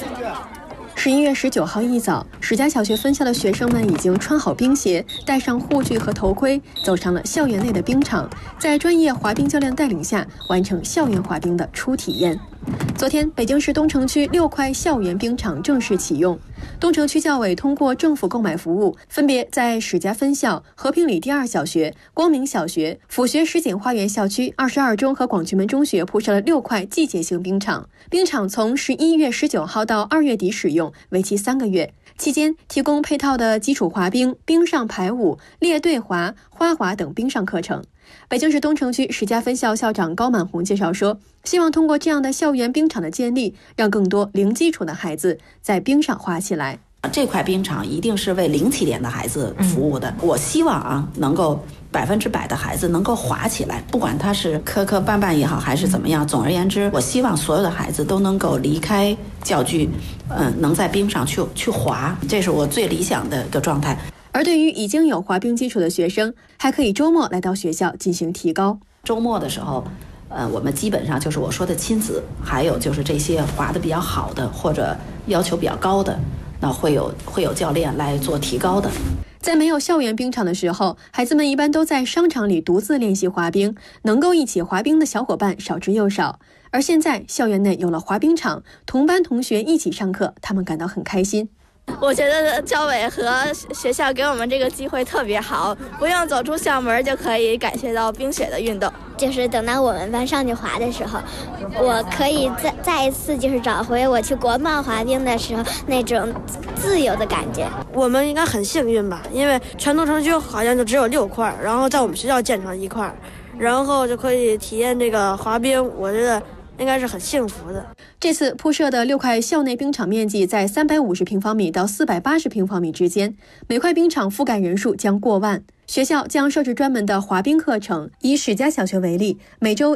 11月19号一早，史家小学分校的学生们已经穿好冰鞋，戴上护具和头盔，走上了校园内的冰场，在专业滑冰教练带领下，完成校园滑冰的初体验。昨天，北京市东城区6块校园冰场正式启用。东城区教委通过政府购买服务，分别在史家分校、和平里第2小学、光明小学、府学什锦花园校区、22中和广渠门中学铺设了6块季节性冰场。冰场从11月19号到2月底使用，为期3个月。期间提供配套的基础滑冰、冰上排舞、列队滑、花滑等冰上课程。北京市东城区史家分校校长高满红介绍说，希望通过这样的校园冰场的建立，让更多零基础的孩子在冰上滑起来。 这块冰场一定是为零起点的孩子服务的。我希望能够100%的孩子能够滑起来，不管他是磕磕绊绊也好，还是怎么样。总而言之，我希望所有的孩子都能够离开教具，能在冰上去滑，这是我最理想的一个状态。 而对于已经有滑冰基础的学生，还可以周末来到学校进行提高。 周末的时候，我们基本上就是我说的亲子，还有就是这些滑得比较好的或者要求比较高的，那会有教练来做提高的。 在没有校园冰场的时候，孩子们一般都在商场里独自练习滑冰，能够一起滑冰的小伙伴少之又少。而现在校园内有了滑冰场，同班同学一起上课，他们感到很开心。 我觉得教委和学校给我们这个机会特别好，不用走出校门就可以感受到冰雪的运动。 就是等到我们班上去滑的时候，我可以再一次就是找回我去国贸滑冰的时候那种自由的感觉。 我们应该很幸运吧，因为全东城区好像就只有6块，然后在我们学校建成1块，然后就可以体验这个滑冰，我觉得应该是很幸福的。 这次铺设的6块校内冰场面积在350平方米到480平方米之间，每块冰场覆盖人数将过万。 学校将设置专门的滑冰课程，以史家小学为例，每周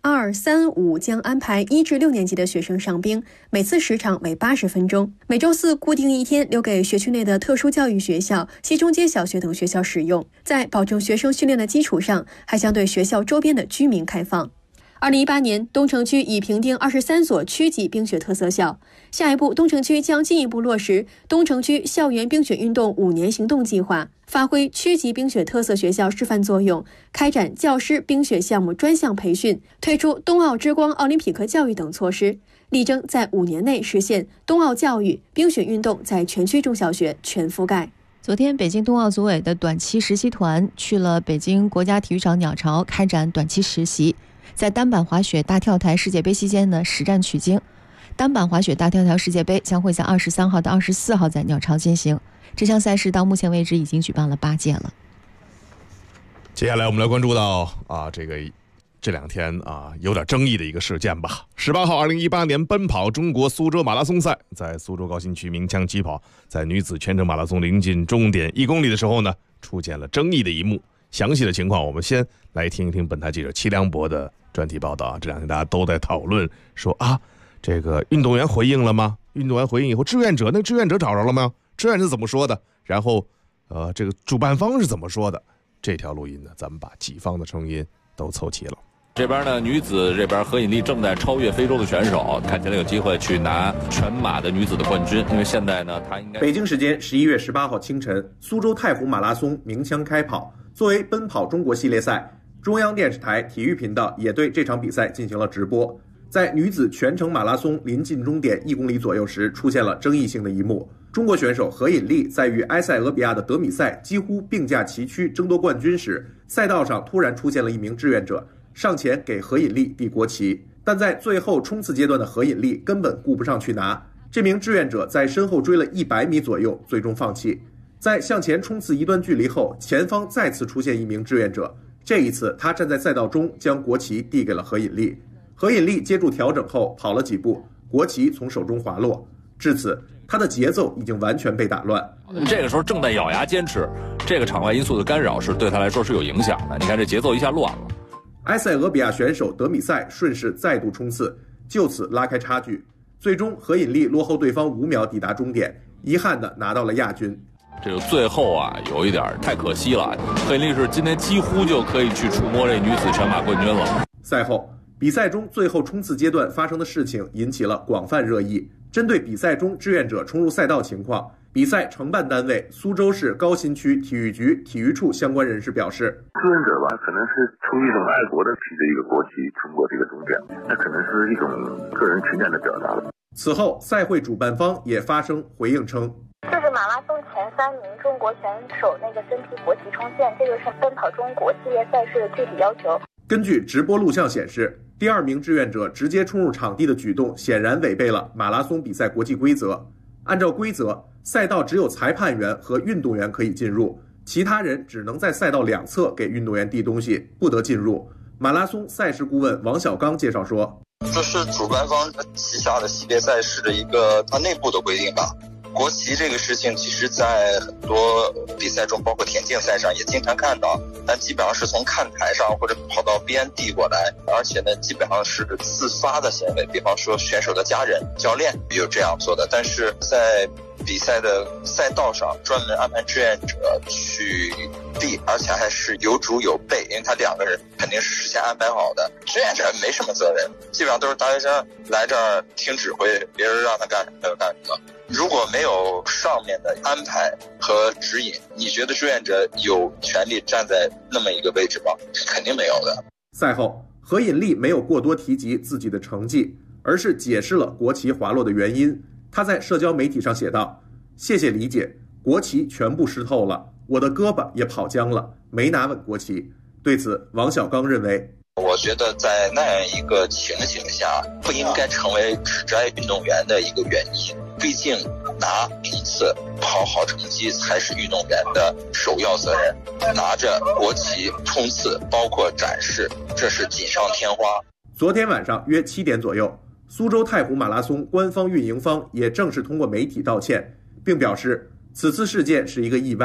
1、2、3、5将安排1至6年级的学生上冰，每次时长为80分钟。每周4固定一天留给学区内的特殊教育学校、西中街小学等学校使用。在保证学生训练的基础上，还将对学校周边的居民开放。2018年，东城区已评定23所区级冰雪特色校。下一步，东城区将进一步落实东城区校园冰雪运动5年行动计划，发挥区级冰雪特色学校示范作用，开展教师冰雪项目专项培训，推出冬奥之光奥林匹克教育等措施，力争在5年内实现冬奥教育、冰雪运动在全区中小学全覆盖。 昨天，北京冬奥组委的短期实习团去了北京国家体育场鸟巢开展短期实习，在单板滑雪大跳台世界杯期间呢，实战取经。单板滑雪大跳台世界杯将会在23号到24号在鸟巢进行。这项赛事到目前为止已经举办了8届了。 接下来我们来关注到这2天有点争议的一个事件吧。18号2018年奔跑中国苏州马拉松赛在苏州高新区鸣枪起跑，在女子全程马拉松临近终点1公里的时候呢，出现了争议的一幕。详细的情况我们先来听一听本台记者戚良博的专题报道。这2天大家都在讨论说这个运动员回应了吗？运动员回应以后，志愿者找着了吗？志愿者怎么说的？然后这个主办方是怎么说的？这条录音呢，咱们把几方的声音都凑齐了。 这边呢，女子这边何引丽正在超越非洲的选手，看起来有机会去拿全马的女子的冠军。因为现在呢，她应该…… 北京时间11月18号清晨，苏州太湖马拉松鸣枪开跑。作为奔跑中国系列赛，中央电视台体育频道也对这场比赛进行了直播。在女子全程马拉松临近终点1公里左右时，出现了争议性的一幕。中国选手何引丽在与埃塞俄比亚的德米赛几乎并驾齐驱争夺冠军时，赛道上突然出现了一名志愿者，上前给何引丽递国旗，但在最后冲刺阶段的何引丽根本顾不上去拿，这名志愿者在身后追了100米左右，最终放弃。在向前冲刺一段距离后，前方再次出现一名志愿者，这一次他站在赛道中，将国旗递给了何引丽。何引丽接住调整后跑了几步，国旗从手中滑落，至此他的节奏已经完全被打乱。 这个时候正在咬牙坚持，这个场外因素的干扰是对他来说是有影响的。你看这节奏一下乱了。 埃塞俄比亚选手德米赛顺势再度冲刺，就此拉开差距，最终何引丽落后对方5秒抵达终点，遗憾地拿到了亚军。 这个最后有一点太可惜了，何引丽是今天几乎就可以去触摸这女子全马冠军了。 赛后，比赛中最后冲刺阶段发生的事情引起了广泛热议。针对比赛中志愿者冲入赛道情况，比赛承办单位苏州市高新区体育局体育处相关人士表示， 志愿者可能是出于一种爱国的提着一个国旗冲过这个终点，那可能是一种个人情感的表达。 此后，赛会主办方也发声回应称， 就是马拉松前3名中国选手那个身披国旗冲线，这个是奔跑中国系列赛事的具体要求。 根据直播录像显示，第2名志愿者直接冲入场地的举动显然违背了马拉松比赛国际规则。按照规则，赛道只有裁判员和运动员可以进入，其他人只能在赛道2侧给运动员递东西，不得进入。马拉松赛事顾问王小刚介绍说， 这是主办方旗下的系列赛事的一个它内部的规定吧。国旗这个事情，其实在很多比赛中，包括田径赛上也经常看到，但基本上是从看台上或者跑道边递过来，而且呢，基本上是自发的行为。比方说选手的家人、教练有这样做的，但是在比赛的赛道上专门安排志愿者去递，而且还是有主有备，因为他2个人肯定是事先安排好的。志愿者没什么责任，基本上都是大学生来这儿听指挥，别人让他干什么他就干什么。如果没有上面的安排和指引，你觉得志愿者有权利站在那么一个位置吗？肯定没有的。 赛后，何引丽没有过多提及自己的成绩，而是解释了国旗滑落的原因。他在社交媒体上写道，谢谢理解，国旗全部湿透了，我的胳膊也跑僵了，没拿稳国旗。对此，王小刚认为， 我觉得在那样一个情形下，不应该成为指摘运动员的一个原因。毕竟拿名次、跑好成绩才是运动员的首要责任。拿着国旗冲刺，包括展示，这是锦上添花。 昨天晚上约7点左右，苏州太湖马拉松官方运营方也正式通过媒体道歉，并表示此次事件是一个意外，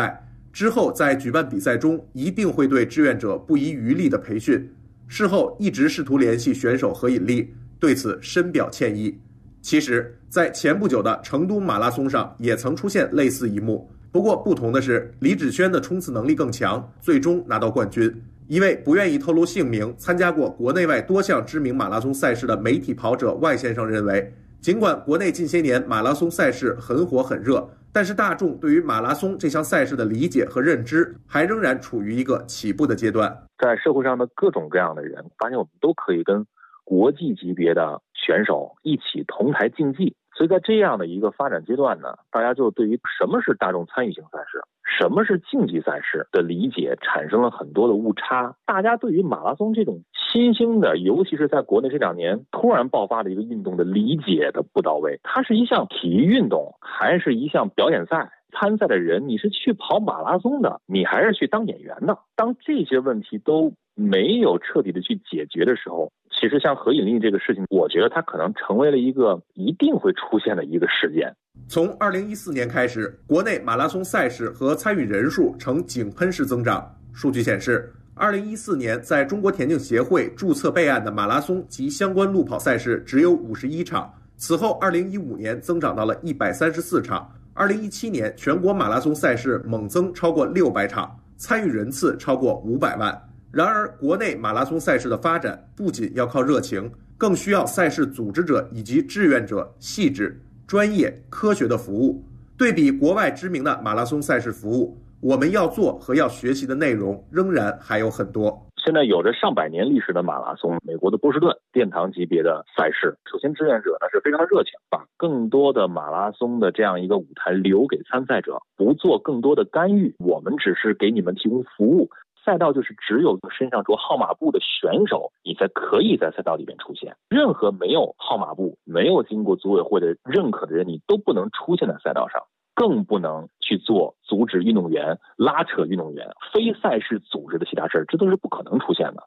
之后在举办比赛中一定会对志愿者不遗余力的培训。事后一直试图联系选手何引力，对此深表歉意。其实，在前不久的成都马拉松上也曾出现类似一幕，不过不同的是，李芷萱的冲刺能力更强，最终拿到冠军。一位不愿意透露姓名、参加过国内外多项知名马拉松赛事的媒体跑者外先生认为，尽管国内近些年马拉松赛事很火很热，但是大众对于马拉松这项赛事的理解和认知还仍然处于一个起步的阶段。 在社会上的各种各样的人，发现我们都可以跟国际级别的选手一起同台竞技。所以在这样的一个发展阶段呢，大家就对于什么是大众参与性赛事，什么是竞技赛事的理解产生了很多的误差。大家对于马拉松这种新兴的，尤其是在国内这2年突然爆发的一个运动的理解的不到位。它是一项体育运动，还是一项表演赛？参赛的人，你是去跑马拉松的，你还是去当演员的？当这些问题都没有彻底的去解决的时候，其实像何引力这个事情，我觉得它可能成为了一个一定会出现的一个事件。 从2014年开始，国内马拉松赛事和参与人数呈井喷式增长。数据显示，2014年在中国田径协会注册备案的马拉松及相关路跑赛事只有51场，此后2015年增长到了134场。2017年全国马拉松赛事猛增超过600场，参与人次超过500万。然而，国内马拉松赛事的发展不仅要靠热情，更需要赛事组织者以及志愿者细致、专业、科学的服务。对比国外知名的马拉松赛事服务，我们要做和要学习的内容仍然还有很多。 现在有着上百年历史的马拉松，美国的波士顿殿堂级别的赛事，首先志愿者呢是非常热情，把更多的马拉松的这样一个舞台留给参赛者，不做更多的干预，我们只是给你们提供服务。赛道就是只有身上着号码布的选手，你才可以在赛道里面出现。任何没有号码布、没有经过组委会的认可的人，你都不能出现在赛道上，更不能去做阻止运动员、拉扯运动员、非赛事组织的其他事儿，这都是不可能出现的。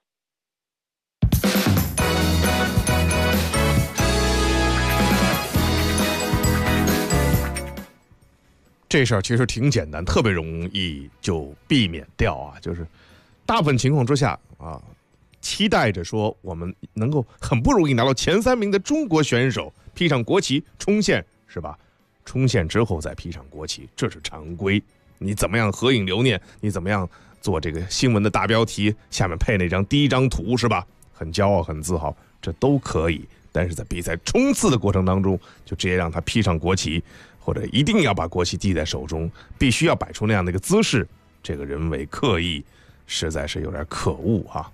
这事儿其实挺简单，特别容易就避免掉啊，就是大部分情况之下啊，期待着说我们能够很不容易拿到前3名的中国选手披上国旗冲线，是吧？冲线之后再披上国旗，这是常规。你怎么样合影留念，你怎么样做这个新闻的大标题，下面配那张第一张图，是吧？很骄傲很自豪，这都可以。但是在比赛冲刺的过程当中，就直接让他披上国旗，或者一定要把国旗递在手中，必须要摆出那样的一个姿势，这个人为刻意实在是有点可恶哈。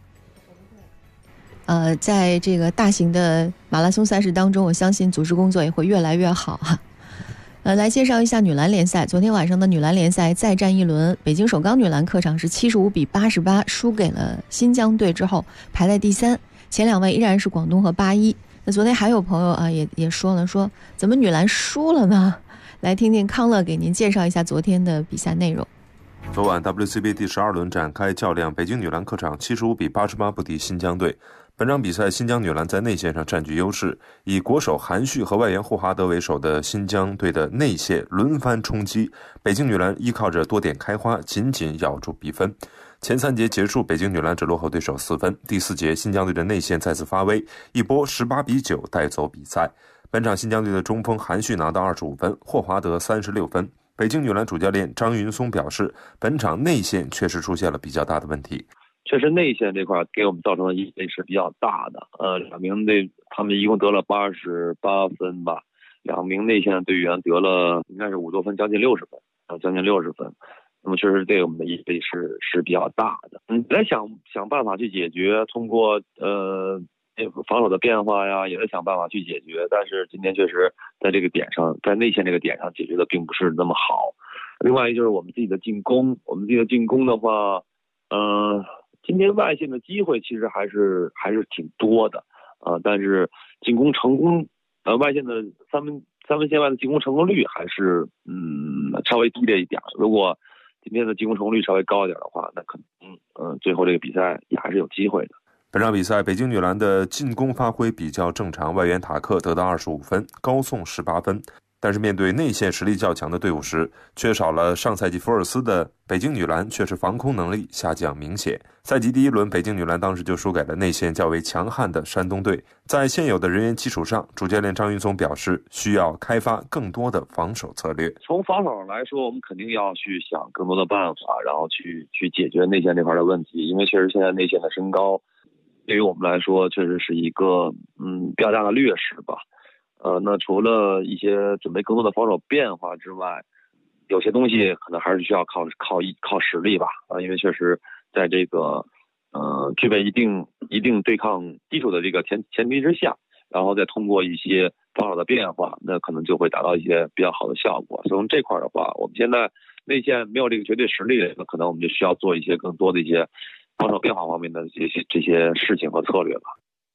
在这个大型的马拉松赛事当中，我相信组织工作也会越来越好哈。来介绍一下女篮联赛。昨天晚上的女篮联赛再战一轮，北京首钢女篮客场是75比88输给了新疆队之后排在第3，前2位依然是广东和81。那昨天还有朋友啊也说了，说怎么女篮输了呢？来听听康乐给您介绍一下昨天的比赛内容。 昨晚 WCBA 第12轮展开较量，北京女篮客场75比88不敌新疆队。本场比赛新疆女篮在内线上占据优势，以国手韩旭和外援霍华德为首的新疆队的内线轮番冲击，北京女篮依靠着多点开花紧紧咬住比分。前3节结束，北京女篮只落后对手4分。第4节新疆队的内线再次发威，一波18比9带走比赛。本场新疆队的中锋韩旭拿到25分，霍华德36分。北京女篮主教练张云松表示，本场内线确实出现了比较大的问题。 确实内线这块给我们造成的压力是比较大的。2名他们一共得了88分吧，2名内线队员得了应该是5多分，将近60分，将近60分。那么确实对我们的压力是比较大的。在想办法去解决，通过防守的变化呀，也在想办法去解决。但是今天确实在这个点上，在内线这个点上解决的并不是那么好。另外就是我们自己的进攻，的话，今天外线的机会其实还是挺多的，但是进攻成功，外线的三分线外的进攻成功率还是稍微低了一点。如果今天的进攻成功率稍微高一点的话，那可能最后这个比赛也还是有机会的。 本场比赛北京女篮的进攻发挥比较正常，外援塔克得到25分，高颂18分。 但是面对内线实力较强的队伍时，缺少了上赛季福尔斯的北京女篮却是防空能力下降明显。赛季第一轮，北京女篮当时就输给了内线较为强悍的山东队。在现有的人员基础上，主教练张云松表示，需要开发更多的防守策略。 从防守来说，我们肯定要去想更多的办法，然后去解决内线这块的问题，因为确实现在内线的身高对于我们来说确实是一个比较大的劣势吧。那除了一些准备更多的防守变化之外，有些东西可能还是需要靠实力吧。因为确实在这个具备一定对抗基础的这个前提之下，然后再通过一些防守的变化，那可能就会达到一些比较好的效果。所以从这块的话，我们现在内线没有这个绝对实力，那可能我们就需要做一些更多的一些防守变化方面的这些事情和策略吧。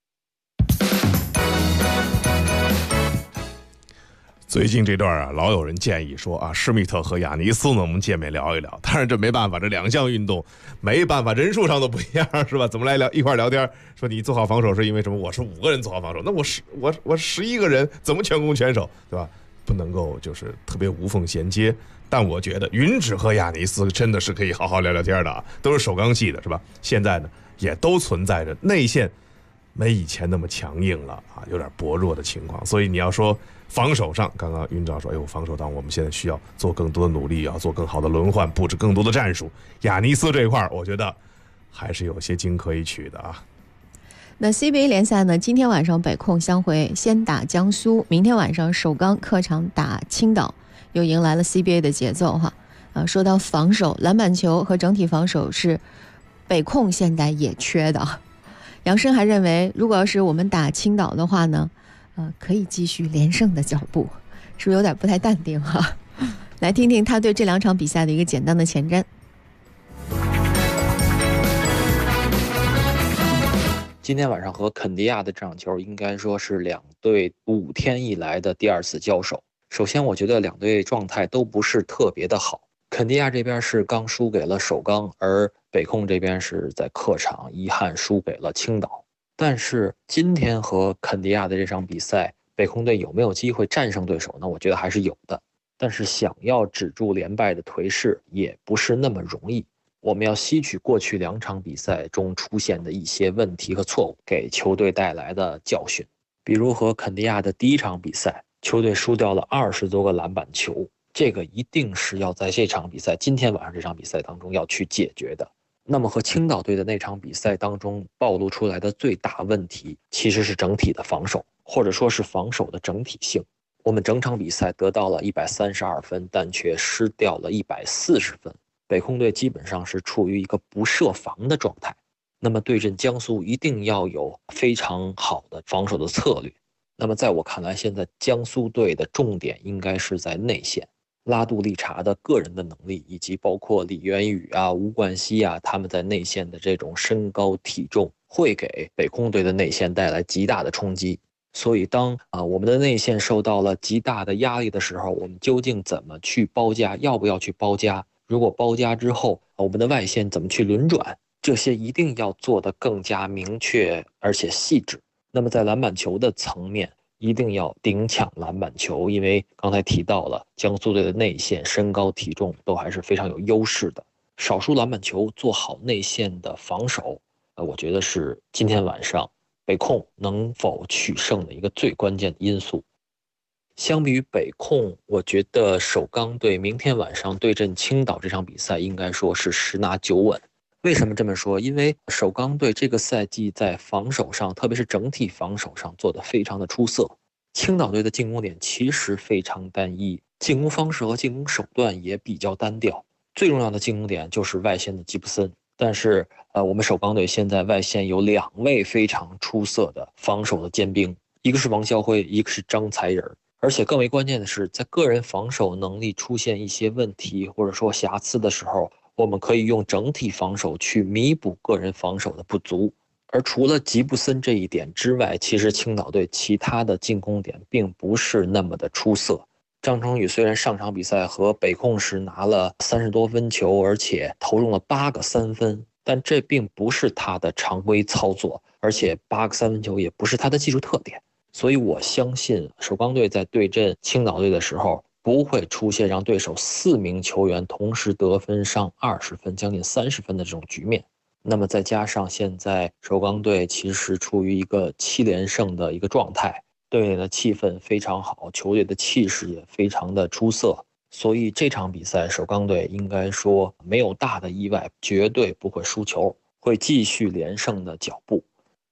最近这段老有人建议说施密特和亚尼斯呢，我们见面聊一聊。但是这没办法，这两项运动没办法，人数上都不一样，是吧？怎么来一块聊天？说你做好防守是因为什么？我是5个人做好防守，那我11个人怎么全攻全守，对吧？不能够就是特别无缝衔接。但我觉得云芷和亚尼斯真的是可以好好聊聊天的都是首钢系的，是吧？现在呢也都存在着内线没以前那么强硬了有点薄弱的情况。所以你要说防守上，刚刚云长说防守上我们现在需要做更多的努力，要做更好的轮换，布置更多的战术。亚尼斯这一块我觉得还是有些经可以取的那 CBA 联赛呢，今天晚上北控相会先打江苏，明天晚上首钢客场打青岛，又迎来了 CBA 的节奏说到防守，篮板球和整体防守是北控现在也缺的。杨申还认为，如果要是我们打青岛的话呢，可以继续连胜的脚步，是不是有点不太淡定来听听他对这2场比赛的一个简单的前瞻。 今天晚上和肯尼亚的这场球应该说是2队5天以来的第2次交手。首先我觉得2队状态都不是特别的好，肯尼亚这边是刚输给了首钢，而北控这边是在客场遗憾输给了青岛。但是今天和肯尼亚的这场比赛，北控队有没有机会战胜对手呢？我觉得还是有的，但是想要止住连败的颓势也不是那么容易。我们要吸取过去2场比赛中出现的一些问题和错误给球队带来的教训。比如和肯尼亚的第1场比赛，球队输掉了20多个篮板球，这个一定是要在这场比赛，今天晚上这场比赛当中要去解决的。那么和青岛队的那场比赛当中暴露出来的最大问题，其实是整体的防守，或者说是防守的整体性。我们整场比赛得到了132分，但却失掉了140分。北控队基本上是处于一个不设防的状态。那么对阵江苏一定要有非常好的防守的策略。那么在我看来，现在江苏队的重点应该是在内线。拉杜利查的个人的能力，以及包括李元宇吴冠希他们在内线的这种身高体重，会给北控队的内线带来极大的冲击。所以当我们的内线受到了极大的压力的时候，我们究竟怎么去包夹，要不要去包夹？如果包夹之后，我们的外线怎么去轮转？这些一定要做得更加明确而且细致。那么在篮板球的层面，一定要顶抢篮板球，因为刚才提到了江苏队的内线身高体重都还是非常有优势的，少输篮板球，做好内线的防守，我觉得是今天晚上北控能否取胜的一个最关键的因素。相比于北控，我觉得首钢队明天晚上对阵青岛这场比赛应该说是10拿9稳。为什么这么说？因为首钢队这个赛季在防守上，特别是整体防守上做得非常的出色。青岛队的进攻点其实非常单一，进攻方式和进攻手段也比较单调。最重要的进攻点就是外线的吉布森，但是我们首钢队现在外线有2位非常出色的防守的尖兵，一个是王啸辉，一个是张才仁。而且更为关键的是，在个人防守能力出现一些问题或者说瑕疵的时候，我们可以用整体防守去弥补个人防守的不足。而除了吉布森这一点之外，其实青岛队其他的进攻点并不是那么的出色。张成宇虽然上场比赛和北控时拿了30多分球，而且投中了8个3分，但这并不是他的常规操作，而且8个3分球也不是他的技术特点。 所以我相信首钢队在对阵青岛队的时候，不会出现让对手4名球员同时得分上20分、将近30分的这种局面。那么再加上现在首钢队其实处于一个7连胜的一个状态，队内的气氛非常好，球队的气势也非常的出色，所以这场比赛首钢队应该说没有大的意外，绝对不会输球，会继续连胜的脚步。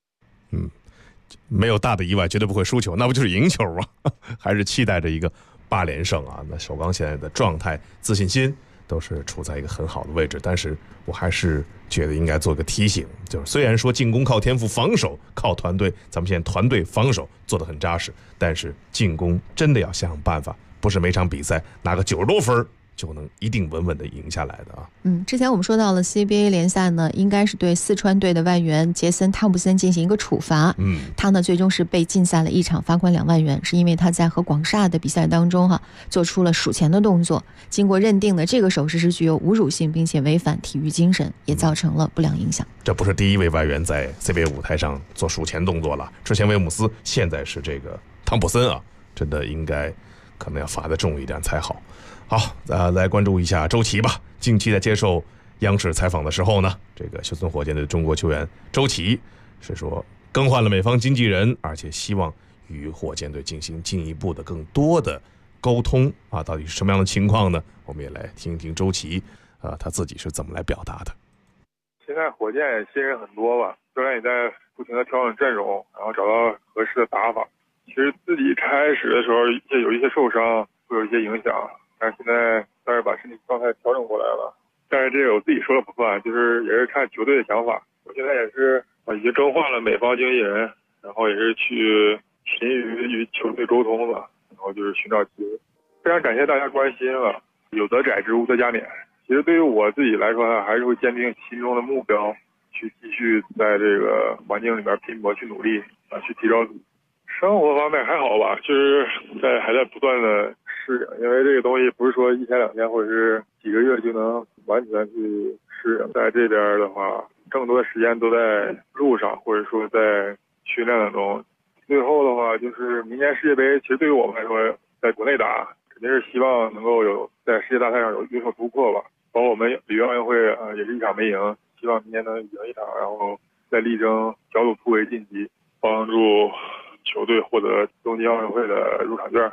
没有大的意外，绝对不会输球，那不就是赢球吗？还是期待着一个8连胜啊！那首钢现在的状态、自信心都是处在一个很好的位置，但是我还是觉得应该做个提醒，就是虽然说进攻靠天赋，防守靠团队，咱们现在团队防守做得很扎实，但是进攻真的要想办法，不是每场比赛拿个90多分就能一定稳稳的赢下来的啊。 之前我们说到了 CBA 联赛呢，应该是对四川队的外援杰森·汤普森进行一个处罚。他呢最终是被禁赛了1场，罚款2万元，是因为他在和广厦的比赛当中做出了数钱的动作，经过认定的这个手势是具有侮辱性，并且违反体育精神，也造成了不良影响。 这不是第一位外援在 CBA 舞台上做数钱动作了，之前威姆斯，现在是这个汤普森啊，真的应该可能要罚得重一点才好。好，来关注一下周琦吧。近期在接受央视采访的时候呢，这个休斯顿火箭队的中国球员周琦是说更换了美方经纪人，而且希望与火箭队进行进一步的更多的沟通啊，到底是什么样的情况呢？我们也来听一听周琦他自己是怎么来表达的。 现在火箭新人很多吧，教练也在不停的调整阵容，然后找到合适的打法。其实自己开始的时候有一些受伤，会有一些影响，但是现在算是把身体状态调整过来了。但是这个我自己说了不算，就是也是看球队的想法。我现在也是已经更换了美方经纪人，然后也是去勤于与球队沟通了，然后就是寻找机会。非常感谢大家关心了，有则改之，无则加勉。其实对于我自己来说还是会坚定心中的目标，去继续在这个环境里边拼搏，去努力去提高自己。生活方面还好吧，就是还在不断的适应，因为这个东西不是说1天2天或者是几个月就能完全去适应。在这边的话，更多的时间都在路上，或者说在训练当中。最后的话，就是明年世界杯，其实对于我们来说，在国内打肯定是希望能够在世界大赛上有所突破吧。包括我们里约奥运会也是1场没赢，希望明年能赢1场，然后再力争小组突围晋级，帮助球队获得东京奥运会的入场券。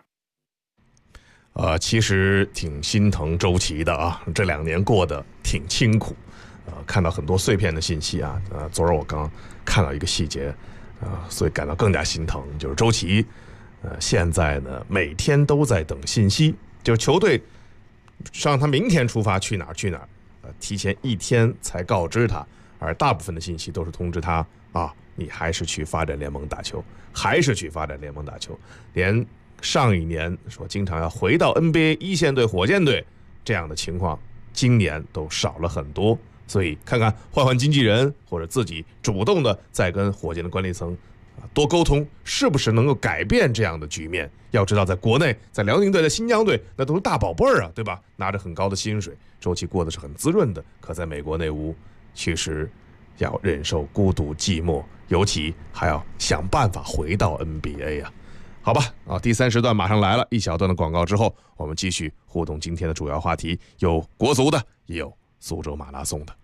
其实挺心疼周琦的啊，这2年过得挺清苦，看到很多碎片的信息啊，昨儿我刚看到一个细节，所以感到更加心疼，就是周琦，现在呢每天都在等信息，就是球队让他明天出发去哪儿，提前1天才告知他，而大部分的信息都是通知他你还是去发展联盟打球，连上一年说经常要回到 NBA 一线队火箭队这样的情况，今年都少了很多。所以看看换经纪人，或者自己主动的再跟火箭的管理层多沟通，是不是能够改变这样的局面。要知道在国内，在辽宁队、在新疆队，那都是大宝贝儿啊，对吧？拿着很高的薪水，周琦过得是很滋润的。可在美国内屋，其实要忍受孤独寂寞，尤其还要想办法回到 NBA 啊。好吧，第3时段马上来了，一小段的广告之后，我们继续互动今天的主要话题，有国足的，也有苏州马拉松的。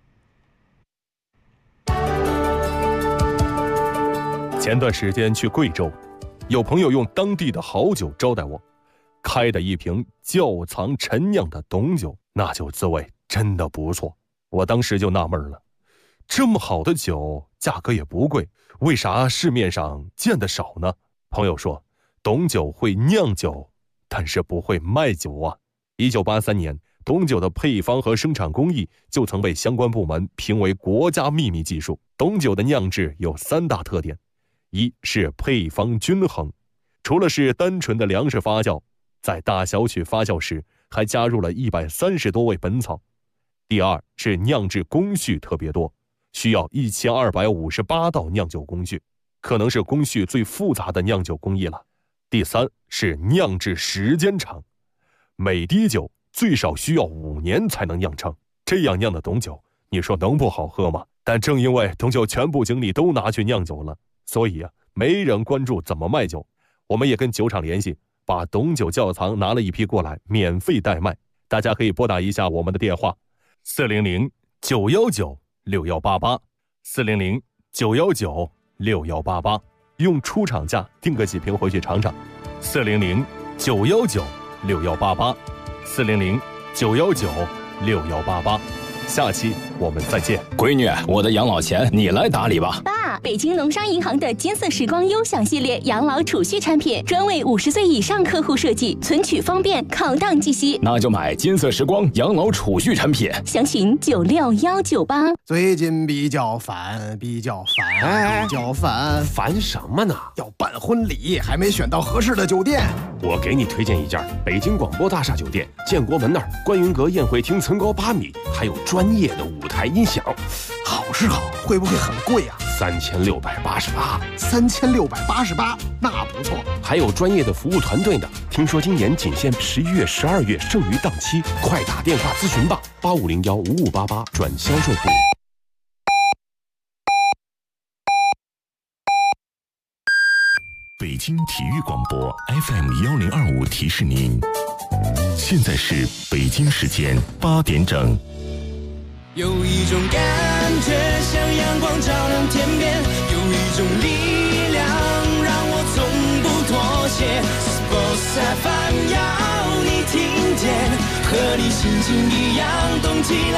前段时间去贵州，有朋友用当地的好酒招待我，开的一瓶窖藏陈酿的董酒，那酒滋味真的不错。我当时就纳闷了，这么好的酒，价格也不贵，为啥市面上见得少呢？朋友说，董酒会酿酒，但是不会卖酒啊。1983年，董酒的配方和生产工艺就曾被相关部门评为国家秘密技术。董酒的酿制有3大特点，一是配方均衡，除了是单纯的粮食发酵，在大小曲发酵时还加入了130多味本草。第二是酿制工序特别多，需要1258道酿酒工序，可能是工序最复杂的酿酒工艺了。第三是酿制时间长，每滴酒最少需要5年才能酿成。这样酿的董酒，你说能不好喝吗？但正因为董酒全部精力都拿去酿酒了，所以每没人关注怎么卖酒。我们也跟酒厂联系，把董酒窖藏拿了一批过来，免费代卖。大家可以拨打一下我们的电话，400-919-6188，400-919-6188，用出厂价订个几瓶回去尝尝。400-919-6188，400-919-6188。下期我们再见。 闺女，我的养老钱你来打理吧。 爸，北京农商银行的金色时光优享系列养老储蓄产品，专为50岁以上客户设计，存取方便，抗荡计息。 那就买金色时光养老储蓄产品， 详询96198。 最近比较烦， 烦什么呢？ 要办婚礼，还没选到合适的酒店。 我给你推荐一家北京广播大厦酒店，建国门那儿观云阁宴会厅层高8米，还有专业的舞台音响。 好是好，会不会很贵啊 ？3688， 那不错。 还有专业的服务团队呢。听说今年仅限11月、12月，剩余档期，快打电话咨询吧，85015588转销售部。 北京体育广播 FM1025提示您，现在是北京时间8点整。 有一种感觉像阳光照亮天边，有一种力量让我从不妥协。Sports FM 要你听见，和你心情一样动起来，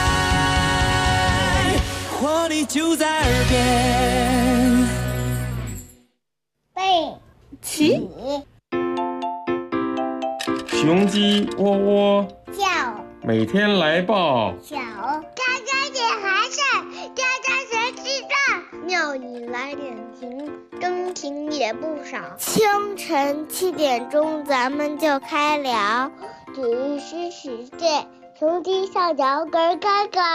活力就在耳边。 背起， 雄鸡喔喔叫， 每天来报小，家家点孩子，家家谁知道？庙里来点情，真情也不少。清晨7点钟，咱们就开聊，只是世界，雄鸡小脚咯咯咯。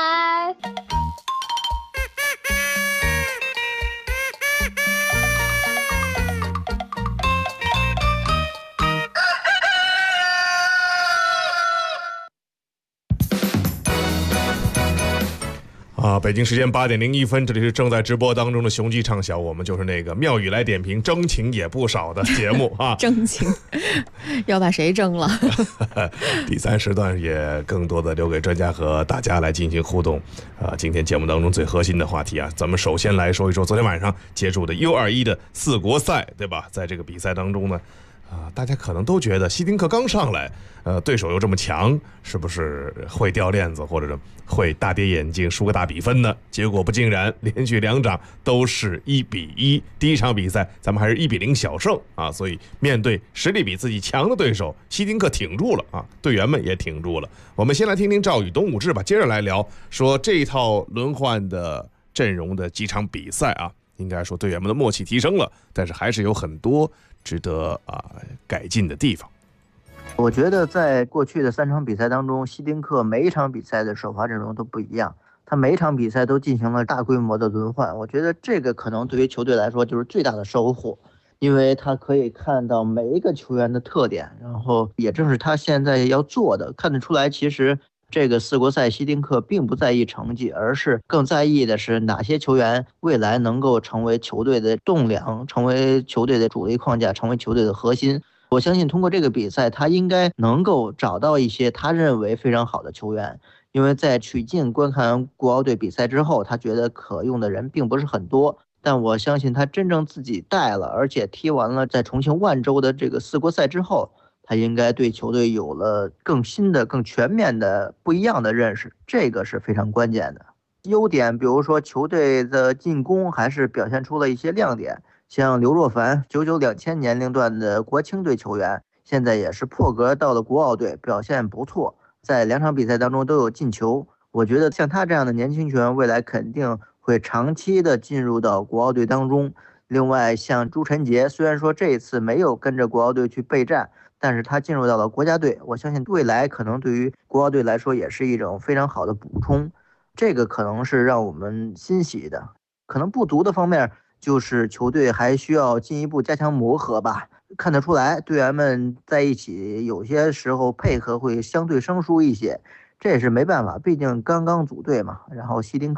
北京时间8点01分，这里是正在直播当中的雄鸡畅晓，我们就是那个妙语来点评，征情也不少的节目啊。 征情要把谁征了？ 第3时段也更多的留给专家和大家来进行互动。今天节目当中最核心的话题啊，咱们首先来说一说昨天晚上结束的 U21 的4国赛，对吧？在这个比赛当中呢，大家可能都觉得希丁克刚上来，对手又这么强，是不是会掉链子，或者会大跌眼镜，输个大比分呢？结果不尽然，连续2场都是1-1。第一场比赛咱们还是1-0小胜啊，所以面对实力比自己强的对手，希丁克挺住了啊，队员们也挺住了。我们先来听听赵宇、董武志吧，接着来聊说这一套轮换的阵容的几场比赛啊，应该说队员们的默契提升了，但是还是有很多值得改进的地方。 我觉得在过去的3场比赛当中，希丁克每一场比赛的首发阵容都不一样，他每一场比赛都进行了大规模的轮换。我觉得这个可能对于球队来说就是最大的收获，因为他可以看到每一个球员的特点，然后也正是他现在要做的，看得出来其实这个4国赛希丁克并不在意成绩，而是更在意的是哪些球员未来能够成为球队的栋梁，成为球队的主力框架，成为球队的核心。我相信通过这个比赛，他应该能够找到一些他认为非常好的球员，因为在曲靖观看国奥队比赛之后，他觉得可用的人并不是很多，但我相信他真正自己带了，而且踢完了在重庆万州的这个4国赛之后，他应该对球队有了更新的、更全面的不一样的认识，这个是非常关键的。优点比如说球队的进攻还是表现出了一些亮点，像刘若凡99-2000年龄段的国青队球员，现在也是破格到了国奥队，表现不错，在2场比赛当中都有进球。我觉得像他这样的年轻球员未来肯定会长期的进入到国奥队当中。另外像朱晨杰，虽然说这一次没有跟着国奥队去备战，但是他进入到了国家队，我相信未来可能对于国奥队来说也是一种非常好的补充，这个可能是让我们欣喜的。可能不足的方面就是球队还需要进一步加强磨合吧，看得出来队员们在一起有些时候配合会相对生疏一些，这也是没办法，毕竟刚刚组队嘛。然后希丁克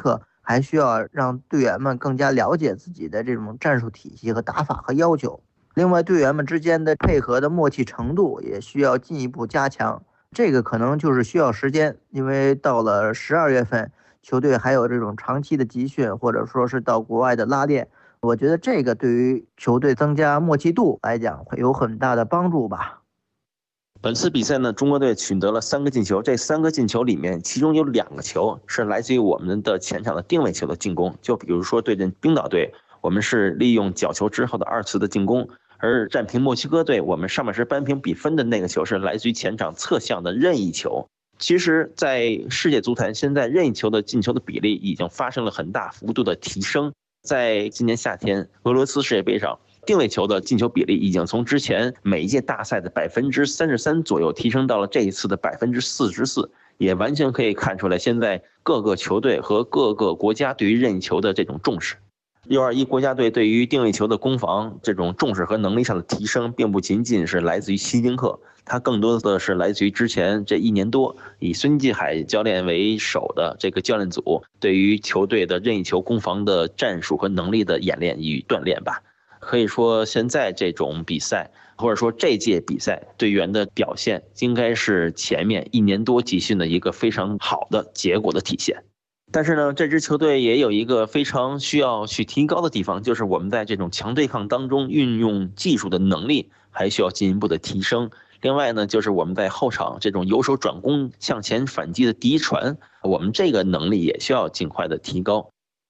还需要让队员们更加了解自己的这种战术体系和打法和要求。另外，队员们之间的配合的默契程度也需要进一步加强，这个可能就是需要时间，因为到了12月份，球队还有这种长期的集训，或者说是到国外的拉练，我觉得这个对于球队增加默契度来讲会有很大的帮助吧。 本次比赛呢，中国队取得了3个进球，这3个进球里面，其中有2个球是来自于我们的前场的定位球的进攻，就比如说对阵冰岛队，我们是利用角球之后的2次的进攻，而战平墨西哥队，我们上半时扳平比分的那个球是来自于前场侧向的任意球。其实在世界足坛，现在任意球的进球的比例已经发生了很大幅度的提升。在今年夏天俄罗斯世界杯上，定位球的进球比例已经从之前每一届大赛的33%左右提升到了这一次的44%，也完全可以看出来现在各个球队和各个国家对于任意球的这种重视。U21国家队对于定位球的攻防这种重视和能力上的提升，并不仅仅是来自于希丁克，它更多的是来自于之前这1年多以孙继海教练为首的这个教练组对于球队的任意球攻防的战术和能力的演练与锻炼吧。可以说现在这种比赛，或者说这届比赛队员的表现，应该是前面1年多集训的一个非常好的结果的体现。但是呢，这支球队也有一个非常需要去提高的地方，就是我们在这种强对抗当中运用技术的能力还需要进一步的提升。另外呢，就是我们在后场这种由守转攻向前反击的第一传，我们这个能力也需要尽快的提高。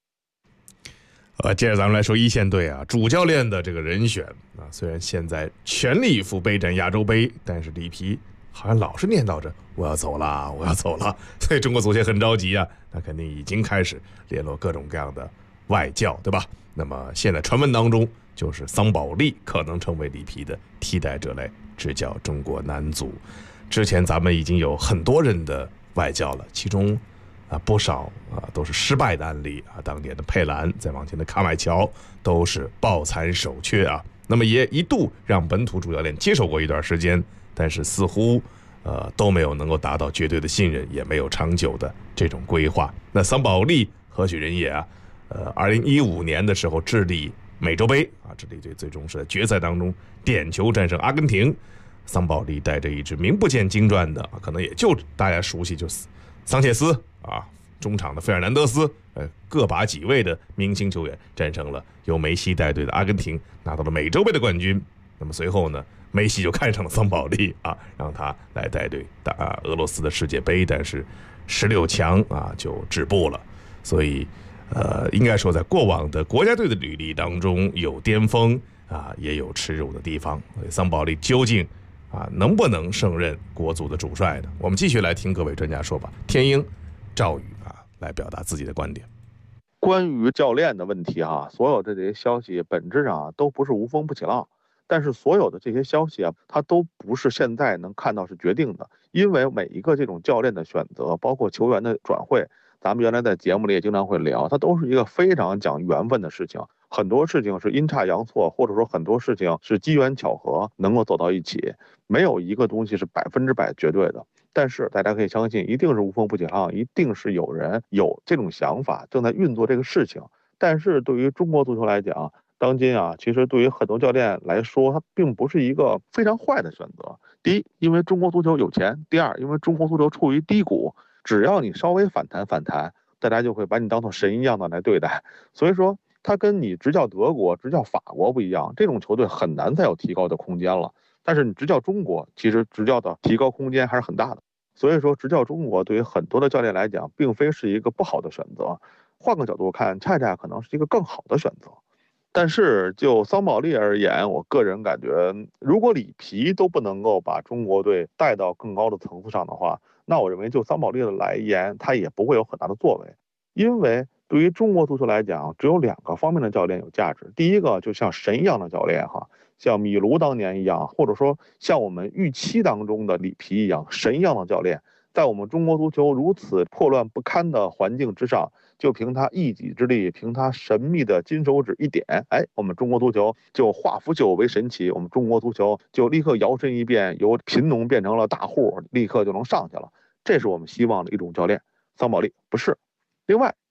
接着咱们来说一线队啊，主教练的这个人选啊，虽然现在全力以赴备战亚洲杯，但是里皮好像老是念叨着我要走了，我要走了，所以中国足协很着急啊，那肯定已经开始联络各种各样的外教，对吧？那么现在传闻当中，就是桑保利可能成为里皮的替代者来执教中国男足。之前咱们已经有很多人的外教了，其中不少都是失败的案例啊，当年的佩兰，再往前的卡麦乔都是抱残守缺啊。那么也一度让本土主教练接手过一段时间，但是似乎都没有能够达到绝对的信任，也没有长久的这种规划。那桑保利何许人也啊？2015年的时候智利美洲杯啊，智利队最终是在决赛当中点球战胜阿根廷，桑保利带着一支名不见经传的，可能也就大家熟悉就是桑切斯啊，中场的费尔南德斯，各把几位的明星球员战胜了由梅西带队的阿根廷，拿到了美洲杯的冠军。那么随后呢，梅西就看上了桑保利啊，让他来带队打俄罗斯的世界杯，但是16强啊就止步了。所以应该说在过往的国家队的履历当中，有巅峰啊，也有耻辱的地方。所以桑保利究竟能不能胜任国足的主帅呢？我们继续来听各位专家说吧。天鹰、赵宇来表达自己的观点。 关于教练的问题所有的这些消息本质上都不是无风不起浪，但是所有的这些消息它都不是现在能看到是决定的，因为每一个这种教练的选择，包括球员的转会，咱们原来在节目里也经常会聊，它都是一个非常讲缘分的事情。很多事情是阴差阳错，或者说很多事情是机缘巧合能够走到一起，没有一个东西是100%绝对的。但是大家可以相信，一定是无风不起浪，一定是有人有这种想法，正在运作这个事情。但是对于中国足球来讲，当今其实对于很多教练来说，它并不是一个非常坏的选择。第一，因为中国足球有钱；第二，因为中国足球处于低谷，只要你稍微反弹，大家就会把你当作神一样的来对待。所以说，他跟你执教德国、执教法国不一样，这种球队很难再有提高的空间了。但是你执教中国，其实执教的提高空间还是很大的。所以说，执教中国对于很多的教练来讲，并非是一个不好的选择。换个角度看，恰恰可能是一个更好的选择。但是就桑保利而言，我个人感觉，如果里皮都不能够把中国队带到更高的层次上的话，那我认为就桑保利的来言，他也不会有很大的作为。因为对于中国足球来讲，只有2个方面的教练有价值。第一个就像神一样的教练像米卢当年一样，或者说像我们预期当中的里皮一样，神一样的教练，在我们中国足球如此破乱不堪的环境之上，就凭他一己之力，凭他神秘的金手指一点，我们中国足球就化腐朽为神奇，我们中国足球就立刻摇身一变，由贫农变成了大户，立刻就能上去了。这是我们希望的一种教练。桑保利不是。另外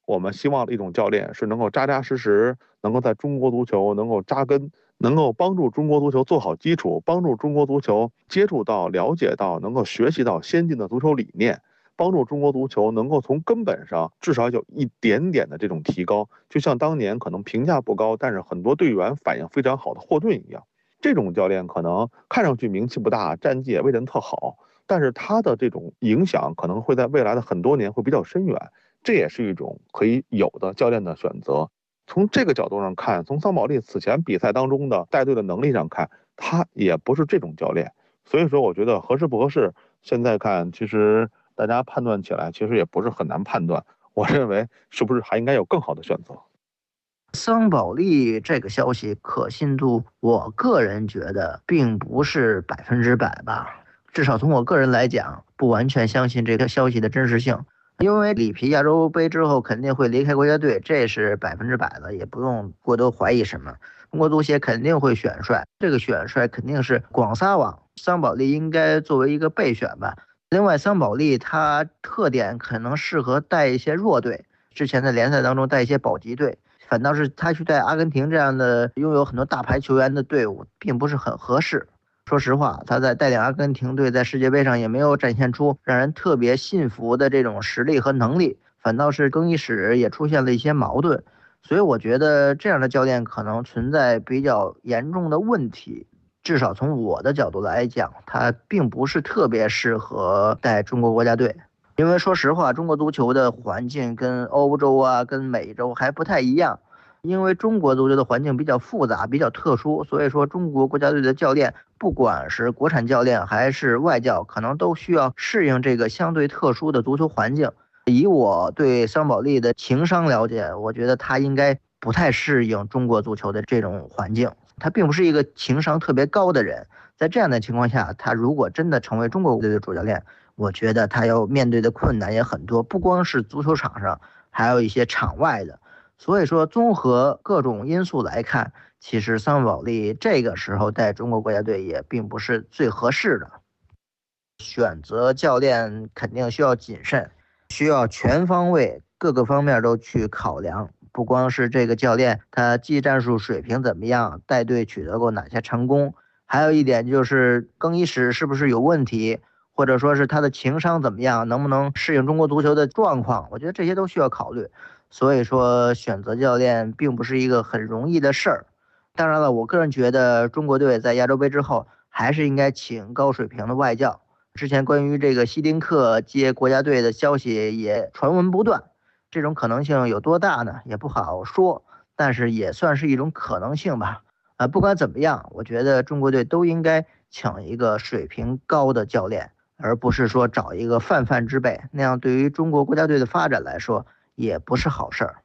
我们希望的一种教练是能够扎扎实实，能够在中国足球能够扎根，能够帮助中国足球做好基础，帮助中国足球接触到、了解到、能够学习到先进的足球理念，帮助中国足球能够从根本上至少有一点点的这种提高，就像当年可能评价不高，但是很多队员反应非常好的霍顿一样。这种教练可能看上去名气不大，战绩也未能特好，但是他的这种影响可能会在未来的很多年会比较深远，这也是一种可以有的教练的选择。从这个角度上看，从桑保利此前比赛当中的带队的能力上看，他也不是这种教练。所以说我觉得合适不合适，现在看其实大家判断起来其实也不是很难判断。我认为是不是还应该有更好的选择。 桑保利这个消息可信度，我个人觉得并不是100%吧，至少从我个人来讲，不完全相信这个消息的真实性。因为里皮亚洲杯之后肯定会离开国家队，这是100%的，也不用过多怀疑什么。中国足协肯定会选帅，这个选帅肯定是广撒网，桑保利应该作为一个备选吧。另外，桑保利他特点可能适合带一些弱队，之前在联赛当中带一些保级队，反倒是他去带阿根廷这样的拥有很多大牌球员的队伍，并不是很合适。说实话，他在带领阿根廷队在世界杯上也没有展现出让人特别信服的这种实力和能力，反倒是更衣室也出现了一些矛盾。所以我觉得这样的教练可能存在比较严重的问题，至少从我的角度来讲，他并不是特别适合带中国国家队。因为说实话，中国足球的环境跟欧洲啊、跟美洲还不太一样。因为中国足球的环境比较复杂、比较特殊，所以说中国国家队的教练，不管是国产教练还是外教，可能都需要适应这个相对特殊的足球环境。以我对桑保利的情商了解，我觉得他应该不太适应中国足球的这种环境。他并不是一个情商特别高的人，在这样的情况下，他如果真的成为中国队的主教练，我觉得他要面对的困难也很多，不光是足球场上，还有一些场外的。所以说，综合各种因素来看，其实桑保利这个时候带中国国家队也并不是最合适的。选择教练肯定需要谨慎，需要全方位各个方面都去考量，不光是这个教练他技战术水平怎么样，带队取得过哪些成功，还有一点就是更衣室是不是有问题，或者说是他的情商怎么样，能不能适应中国足球的状况，我觉得这些都需要考虑。所以说选择教练并不是一个很容易的事儿。当然了，我个人觉得中国队在亚洲杯之后还是应该请高水平的外教。之前关于这个希丁克接国家队的消息也传闻不断，这种可能性有多大呢？也不好说，但是也算是一种可能性吧。不管怎么样，我觉得中国队都应该请一个水平高的教练，而不是说找一个泛泛之辈，那样对于中国国家队的发展来说也不是好事儿。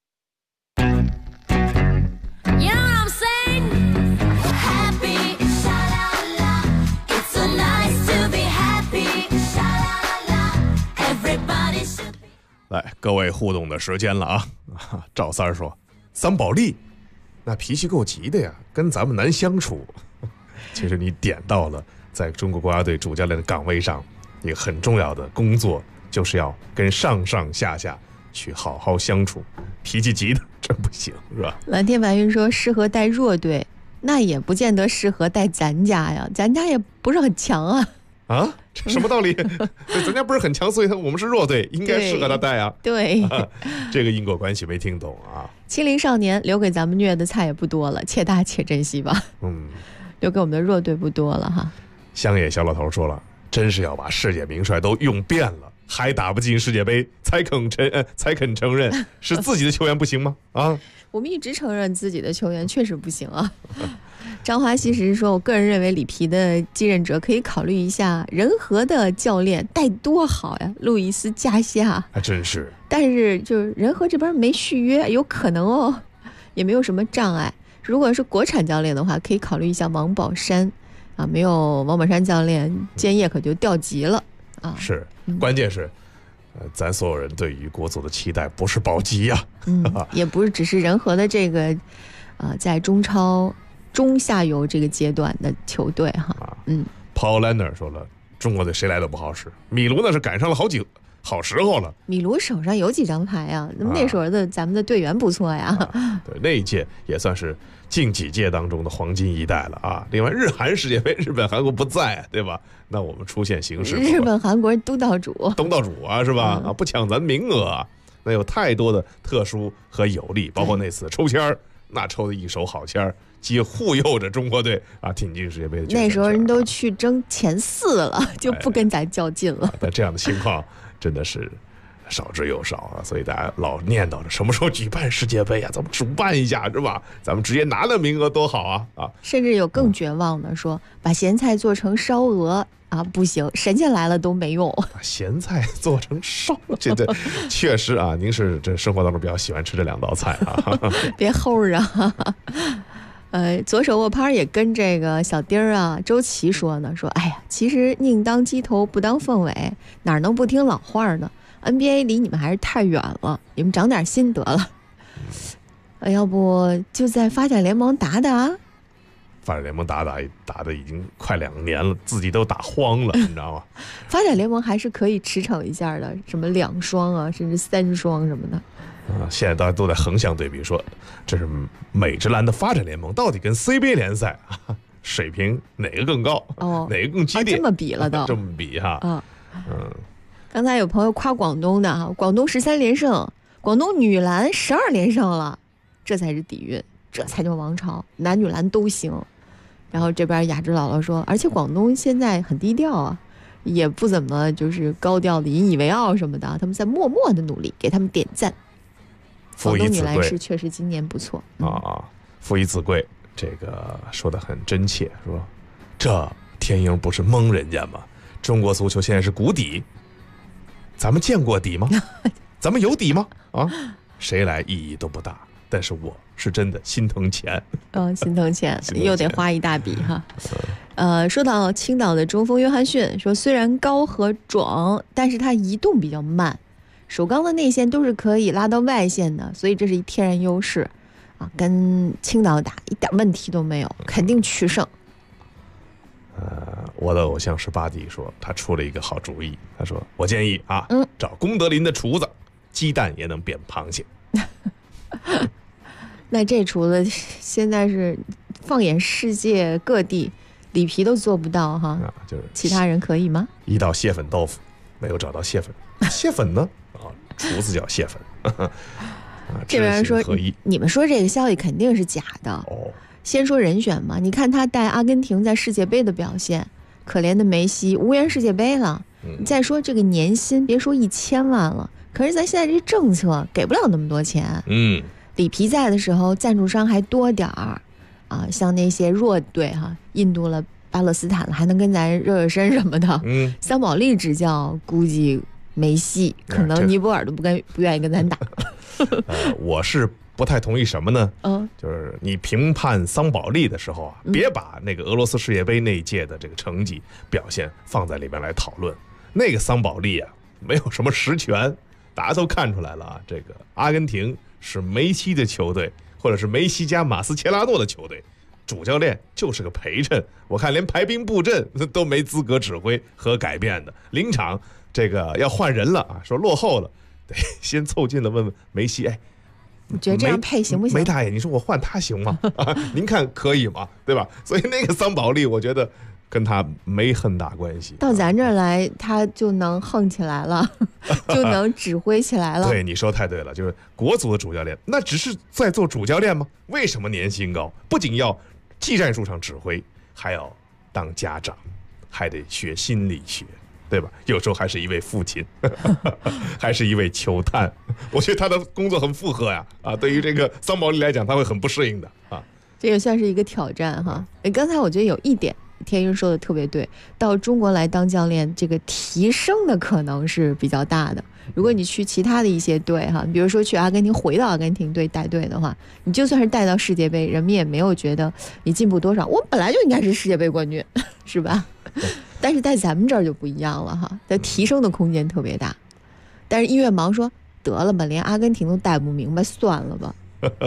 来，各位互动的时间了啊！赵三说，桑保利那脾气够急的呀，跟咱们难相处。其实你点到了在中国国家队主教练的岗位上一个很重要的工作，就是要跟上上下下去好好相处，脾气急的真不行，是吧？ 蓝天白云说适合带弱队，那也不见得适合带咱家呀，咱家也不是很强啊。 啊，这什么道理？咱家不是很强，所以我们是弱队，应该适合他带啊。 对， 这个因果关系没听懂啊。 青林少年留给咱们虐的菜也不多了，且大且珍惜吧。留给我们的弱队不多了哈。 乡野小老头说了，真是要把世界名帅都用遍了，还打不进世界杯，才肯承认是自己的球员不行吗？啊， 我们一直承认自己的球员确实不行啊。张华西实说，我个人认为里皮的继任者可以考虑一下仁和的教练带多好呀，路易斯加夏。 还真是，但是就是仁和这边没续约，有可能哦，也没有什么障碍。如果是国产教练的话，可以考虑一下王宝山啊，没有王宝山教练，建业可就掉级了啊。 是，关键是咱所有人对于国足的期待不是保级呀， 也不是只是仁和的这个在中超中下游这个阶段的球队哈。Paul Lenner 说了，中国队谁来都不好使，米卢那是赶上了好几好时候了。 米卢手上有几张牌啊？那时候的咱们的队员不错呀。 对，那一届也算是近几届当中的黄金一代了啊。另外，日韩世界杯，日本、韩国不在，对吧？那我们出现形势， 日本、韩国东道主啊，是吧？啊，不抢咱名额啊，那有太多的特殊和有利，包括那次抽签儿，那抽的一手好签儿，既护佑着中国队啊挺进世界杯的。 那时候人都去争前4了，就不跟咱较劲了。 但这样的情况真的是少之又少啊，所以大家老念叨着什么时候举办世界杯啊，咱们主办一下是吧？咱们直接拿了名额多好啊！ 甚至有更绝望的说，把咸菜做成烧鹅啊，不行，神仙来了都没用。 咸菜做成烧，这确实啊，您是这生活当中比较喜欢吃这2道菜啊。 别齁着。左手握拍也跟这个小丁儿啊周琦说呢，说哎呀，其实宁当鸡头不当凤尾，哪能不听老话呢？ NBA 离你们还是太远了，你们长点心得了。要不就在发展联盟打打？ 发展联盟打的已经快2年了，自己都打慌了，你知道吗？ 发展联盟还是可以驰骋一下的，什么2双啊，甚至3双什么的。 现在大家都在横向对比，说这是美职篮的发展联盟到底跟 CBA 联赛水平哪个更高？哪个更激烈？ 这么比了都？ 这么比哈？ 刚才有朋友夸广东的哈，广东13连胜，广东女篮12连胜了，这才是底蕴，这才叫王朝，男女篮都行。然后这边雅芝姥姥说，而且广东现在很低调啊，也不怎么就是高调的引以为傲什么的，他们在默默的努力，给他们点赞。广东女篮是确实今年不错父以子贵，这个说得很真切，说这天鹰不是蒙人家吗？中国足球现在是谷底，咱们见过底吗？咱们有底吗？谁来意义都不大，但是我是真的心疼钱。 心疼钱，又得花一大笔哈。说到青岛的中锋约翰逊说，虽然高和壮，但是他移动比较慢，首钢的内线都是可以拉到外线的，所以这是一天然优势啊，跟青岛打一点问题都没有，肯定取胜。 我的偶像是巴蒂说，他出了一个好主意，他说我建议啊，找功德林的厨子，鸡蛋也能变螃蟹。 那这厨子现在是放眼世界各地，里皮都做不到哈， 就是其他人可以吗？ 一道蟹粉豆腐，没有找到蟹粉，蟹粉呢？厨子叫蟹粉。 这边说你们说这个消息肯定是假的。先说人选嘛，你看他带阿根廷在世界杯的表现，可怜的梅西无缘世界杯了。你再说这个年薪，别说1000万了，可是咱现在这政策给不了那么多钱。里皮在的时候，赞助商还多点儿啊，像那些弱队哈，印度了、巴勒斯坦了，还能跟咱热热身什么的。桑保利执教，估计梅西可能尼泊尔都不愿意跟咱打。 我是不太同意什么呢？就是你评判桑保利的时候啊，别把那个俄罗斯世界杯那一届的这个成绩表现放在里面来讨论。那个桑保利啊，没有什么实权，大家都看出来了啊。这个阿根廷是梅西的球队，或者是梅西加马斯切拉诺的球队，主教练就是个陪衬。我看连排兵布阵都没资格指挥和改变的。临场这个要换人了啊，说落后了，得先凑近了问问梅西， 你觉得这样配行不行？ 梅大爷，你说我换他行吗？您看可以吗？对吧？所以那个桑保利，我觉得跟他没很大关系。 到咱这儿来，他就能横起来了，就能指挥起来了。 对，你说太对了，就是国足的主教练，那只是在做主教练吗？为什么年薪高？不仅要技战术上指挥，还要当家长，还得学心理学。对吧？有时候还是一位父亲，还是一位球探，我觉得他的工作很负荷呀。对于这个桑保利来讲，他会很不适应的啊。 这也算是一个挑战哈。刚才我觉得有一点，天鹰说的特别对，到中国来当教练，这个提升的可能是比较大的。如果你去其他的一些队哈，比如说去阿根廷，回到阿根廷队带队的话，你就算是带到世界杯，人们也没有觉得你进步多少。我本来就应该是世界杯冠军，是吧？但是在咱们这儿就不一样了哈，在提升的空间特别大。但是音乐盲说得了吧，连阿根廷都带不明白，算了吧。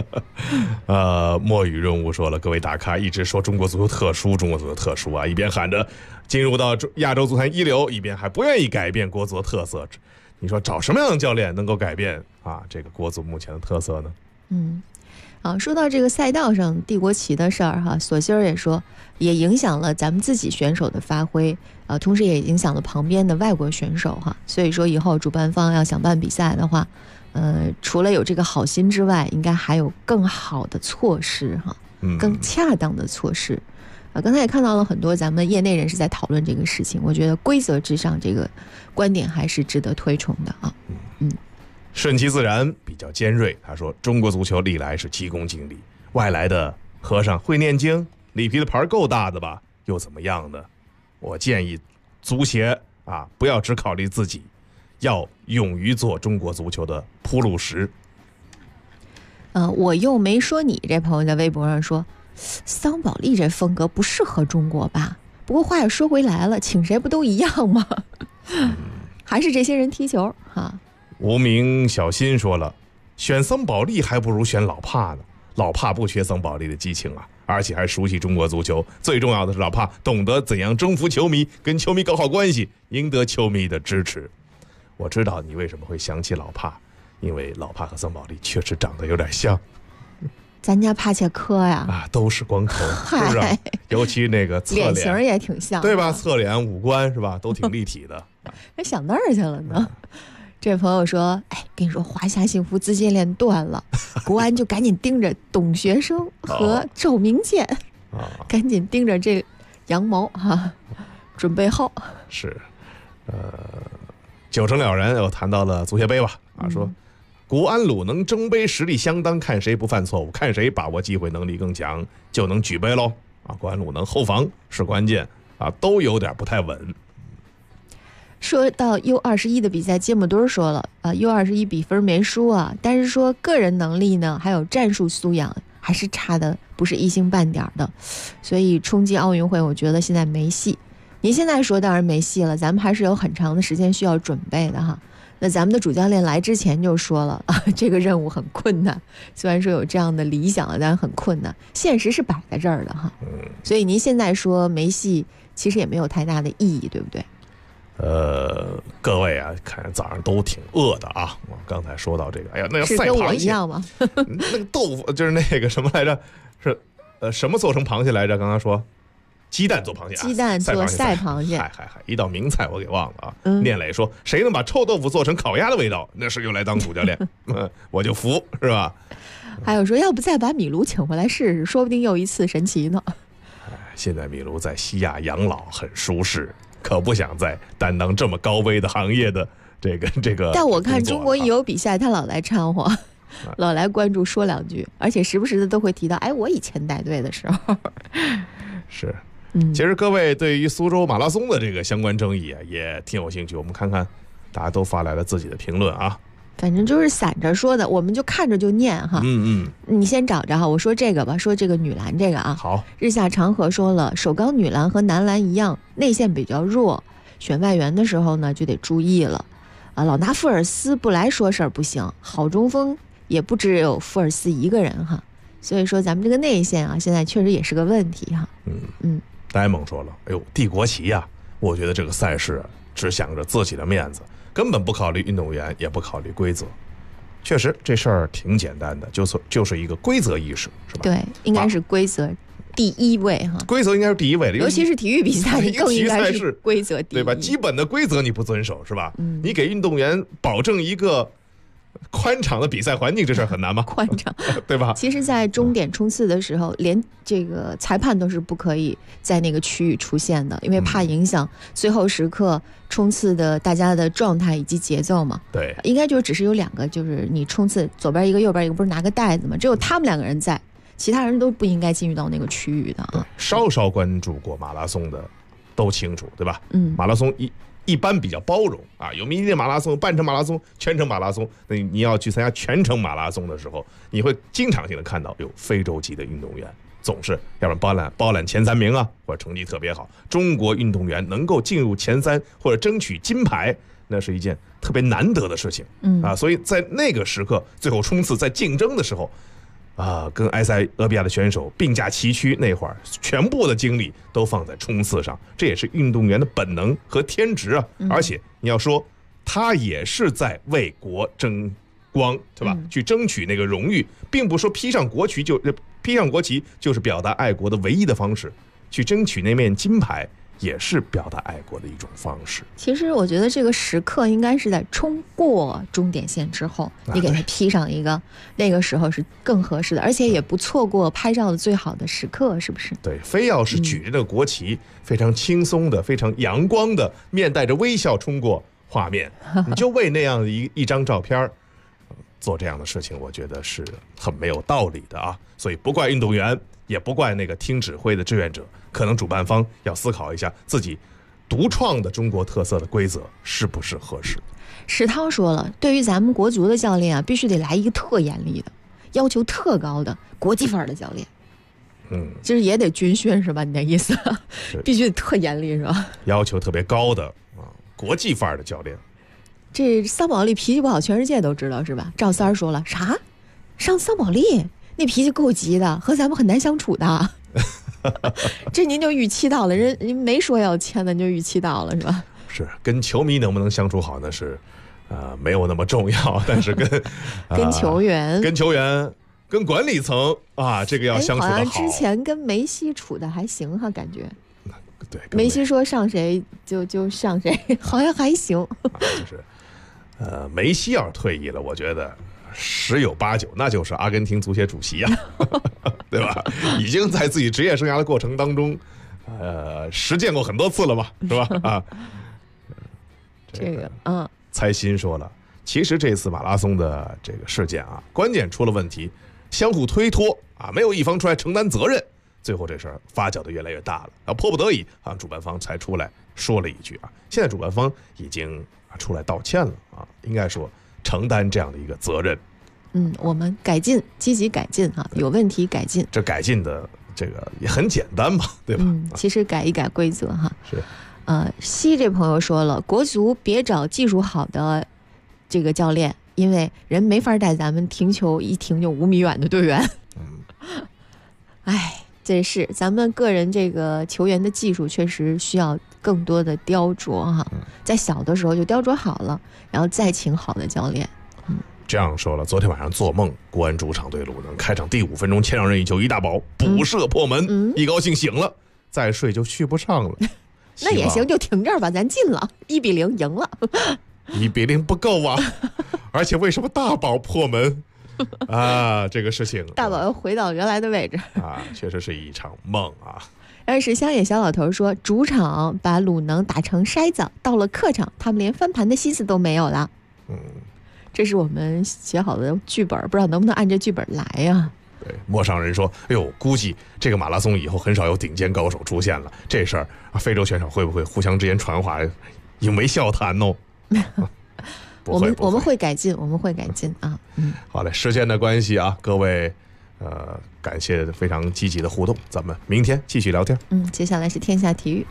墨雨润物说了，各位大咖一直说中国足球特殊，中国足球特殊啊，一边喊着进入到亚洲足坛一流，一边还不愿意改变国足的特色。 你说找什么样的教练能够改变啊这个国足目前的特色呢？ 说到这个赛道上帝国旗的事儿哈，索性也说也影响了咱们自己选手的发挥同时也影响了旁边的外国选手哈。所以说以后主办方要想办比赛的话，除了有这个好心之外，应该还有更好的措施哈，更恰当的措施。刚才也看到了很多咱们业内人士在讨论这个事情，我觉得规则之上这个观点还是值得推崇的啊。 顺其自然比较尖锐，他说中国足球历来是急功近利，外来的和尚会念经，里皮的牌够大的吧，又怎么样呢？我建议足协不要只考虑自己，要勇于做中国足球的铺路石。 我又没说你，这朋友在微博上说桑保利这风格不适合中国吧，不过话也说回来了，请谁不都一样吗？还是这些人踢球哈。 无名小新说了，选桑保利还不如选老帕呢，老帕不缺桑保利的激情而且还熟悉中国足球，最重要的是老帕懂得怎样征服球迷，跟球迷搞好关系，赢得球迷的支持。我知道你为什么会想起老帕，因为老帕和桑保利确实长得有点像。 咱家帕切科呀都是光头，是不是？尤其那个侧脸型也挺像， 对吧？侧脸五官是吧，都挺立体的。 想那儿去了呢。这朋友说，跟你说华夏幸福资金链断了，国安就赶紧盯着董学生和赵明剑，赶紧盯着这羊毛准备好。 是，九成了然又谈到了足协杯吧，说国安鲁能争杯实力相当，看谁不犯错误，看谁把握机会能力更强，就能举杯喽。国安鲁能后防是关键都有点不太稳。 说到 U21 的比赛，芥末墩说了U21 比分没输但是说个人能力呢，还有战术素养还是差的不是一星半点的，所以冲击奥运会我觉得现在没戏。您现在说当然没戏了，咱们还是有很长的时间需要准备的哈。那咱们的主教练来之前就说了这个任务很困难，虽然说有这样的理想但是很困难，现实是摆在这儿的哈。所以您现在说没戏其实也没有太大的意义，对不对？ 各位看早上都挺饿的我刚才说到这个，那个赛螃蟹是跟我一样吗？ 那个豆腐就是那个什么来着？是什么做成螃蟹来着？刚刚说鸡蛋做螃蟹， 鸡蛋做赛螃蟹。 一道名菜我给忘了聂磊说，谁能把臭豆腐做成烤鸭的味道，那是用来当主教练，我就服，是吧？ 还有说，要不再把米卢请回来试试，说不定又一次神奇呢。 现在米卢在西亚养老很舒适。可不想再担当这么高危的行业的这个。 但我看中国一有比赛，他老来掺和，老来关注说两句，而且时不时的都会提到，我以前带队的时候。 是，其实各位对于苏州马拉松的这个相关争议也挺有兴趣，我们看看大家都发来了自己的评论反正就是散着说的，我们就看着就念哈。你先找着我说这个吧，说这个女篮这个好。 日下长河说了，首钢女篮和男篮一样，内线比较弱，选外援的时候呢就得注意了。老拿富尔斯不来说事儿不行，好中锋也不只有富尔斯一个人所以说咱们这个内线现在确实也是个问题呆萌说了，帝国旗我觉得这个赛事只想着自己的面子，根本不考虑运动员，也不考虑规则。确实这事儿挺简单的，就是一个规则意识，是吧？ 对，应该是规则第一位规则应该是第一位的， 尤其是体育比赛更应该是规则第一， 对吧？基本的规则你不遵守，是吧？你给运动员保证一个宽敞的比赛环境，这事儿很难吗？ 宽敞， 对吧？ 其实在终点冲刺的时候，连这个裁判都是不可以在那个区域出现的，因为怕影响最后时刻冲刺的大家的状态以及节奏嘛。 对， 应该就只是有两个，就是你冲刺左边一个右边一个，不是拿个袋子嘛，只有他们两个人在，其他人都不应该进入到那个区域的稍稍关注过马拉松的都清楚，对吧？马拉松一般比较包容有迷你马拉松、半程马拉松、全程马拉松。那你要去参加全程马拉松的时候，你会经常性的看到有非洲籍的运动员，总是要不然包揽前3名或者成绩特别好。中国运动员能够进入前3或者争取金牌，那是一件特别难得的事情所以在那个时刻最后冲刺在竞争的时候跟埃塞俄比亚的选手并驾齐驱，那会儿全部的精力都放在冲刺上，这也是运动员的本能和天职而且你要说他也是在为国争光，对吧？去争取那个荣誉，并不说披上国旗就是表达爱国的唯一的方式，去争取那面金牌也是表达爱国的一种方式。 其实我觉得这个时刻应该是在冲过终点线之后，你给它披上一个，那个时候是更合适的，而且也不错过拍照的最好的时刻，是不是？ 对，非要是举着那个国旗，非常轻松的、非常阳光的，面带着微笑冲过画面，你就为那样一张照片做这样的事情，我觉得是很没有道理的啊！所以不怪运动员，也不怪那个听指挥的志愿者，可能主办方要思考一下自己独创的中国特色的规则是不是合适。 石涛说了，对于咱们国足的教练啊，必须得来一个特严厉的，要求特高的国际范儿的教练。就是也得军训是吧？你的意思必须得特严厉是吧？ 要求特别高的国际范儿的教练。 这桑保利脾气不好，全世界都知道是吧？赵三儿说了，啥？上桑保利那脾气够急的，和咱们很难相处的。这您就预期到了，人没说要签的，你就预期到了是吧？ 是，跟球迷能不能相处好那是没有那么重要，但是跟球员、 跟管理层这个要相处的好。 好像之前跟梅西处的还行哈，感觉。 对， 梅西说上谁就上谁，好像还行。 就是梅西要是退役了，我觉得十有八九那就是阿根廷足协主席对吧？已经在自己职业生涯的过程当中，实践过很多次了嘛，是吧？ 这个蔡鑫说了，其实这次马拉松的这个事件关键出了问题，相互推脱没有一方出来承担责任，最后这事儿发酵的越来越大了，迫不得已主办方才出来说了一句现在主办方已经出来道歉了应该说承担这样的一个责任。 我们改进，积极改进有问题改进。 这改进的这个也很简单嘛，对吧？ 其实改一改规则是。 西这朋友说了，国足别找技术好的这个教练，因为人没法带咱们停球一停就5米远的队员。这是咱们个人这个球员的技术确实需要更多的雕琢在小的时候就雕琢好了，然后再请好的教练。 这样说了，昨天晚上做梦国安主场对鲁能，开场第5分钟谦让任意球一大宝补射破门，一高兴醒了，再睡就续不上了。 那也行，就停这儿吧，咱进了1-0赢了。 1-0不够而且为什么大宝破门这个事情大宝又回到原来的位置确实是一场梦但是乡野小老头说，主场把鲁能打成筛子，到了客场他们连翻盘的心思都没有了。这是我们写好的剧本，不知道能不能按这剧本来呀？ 对，陌上人说，估计这个马拉松以后很少有顶尖高手出现了，这事儿非洲选手会不会互相之间传话，有没笑谈哦？ 我们会改进，我们会改进好嘞，时间的关系各位感谢非常积极的互动，咱们明天继续聊天。 接下来是天下体育。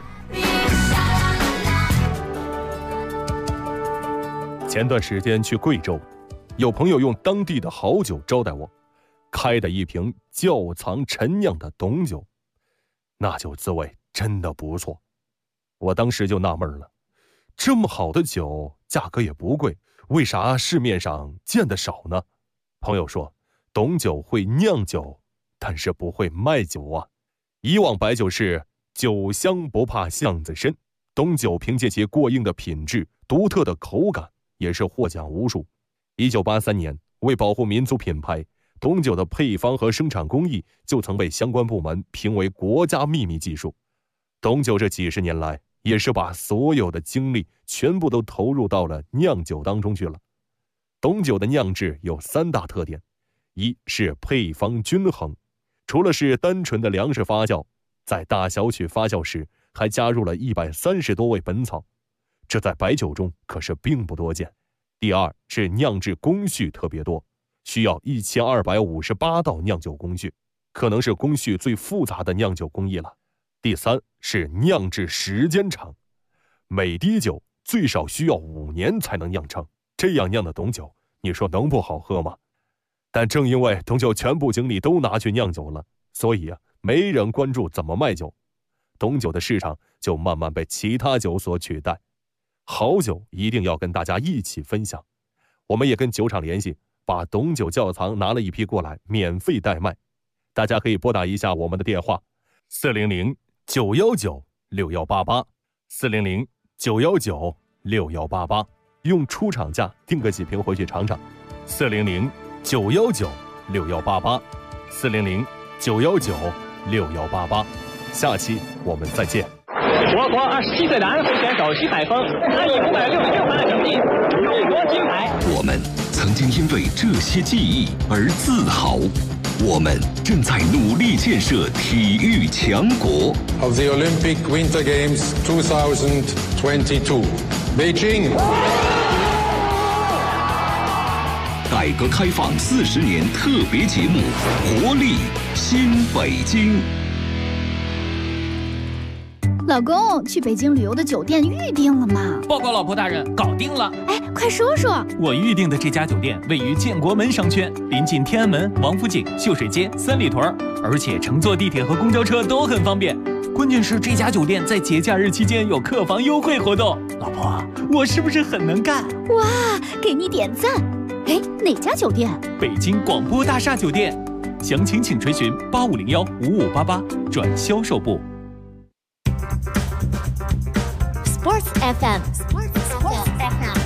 前段时间去贵州，有朋友用当地的好酒招待我，开的一瓶窖藏陈酿的董酒，那酒滋味真的不错。我当时就纳闷了，这么好的酒价格也不贵，为啥市面上见得少呢？朋友说，董酒会酿酒，但是不会卖酒以往白酒是酒香不怕巷子深，董酒凭借其过硬的品质、独特的口感，也是获奖无数。1983年，为保护民族品牌，董酒的配方和生产工艺就曾被相关部门评为国家秘密技术。董酒这几十年来，也是把所有的精力全部都投入到了酿酒当中去了。董酒的酿制有3大特点，一是配方均衡，除了是单纯的粮食发酵，在大小曲发酵时还加入了130多味本草，这在白酒中可是并不多见。第二是酿制工序特别多，需要1258道酿酒工序，可能是工序最复杂的酿酒工艺了。第三是酿制时间长，每滴酒最少需要5年才能酿成，这样酿的董酒，你说能不好喝吗？但正因为董酒全部精力都拿去酿酒了，所以没人关注怎么卖酒，董酒的市场就慢慢被其他酒所取代。 好酒一定要跟大家一起分享。我们也跟酒厂联系，把董酒窖藏拿了一批过来，免费代卖。大家可以拨打一下我们的电话，400-919-6188，400-919-6188，用出厂价订个几瓶回去尝尝。400-919-6188，400-919-6188。下期我们再见。 我国27岁的安徽选手徐海峰，他以566分的成绩荣夺金牌。 我们曾经因为这些记忆而自豪，我们正在努力建设体育强国。 Of the Olympic Winter Games 2022, Beijing。 改革开放40年特别节目《活力新北京》。 老公，去北京旅游的酒店预定了吗？ 报告老婆大人，搞定了。 哎，快说说。 我预定的这家酒店位于建国门商圈，临近天安门、王府井、秀水街、三里屯，而且乘坐地铁和公交车都很方便。关键是这家酒店在节假日期间有客房优惠活动。老婆，我是不是很能干？ 哇，给你点赞。哎，哪家酒店？ 北京广播大厦酒店。详情请垂询8501-5588转销售部。 Sports FM。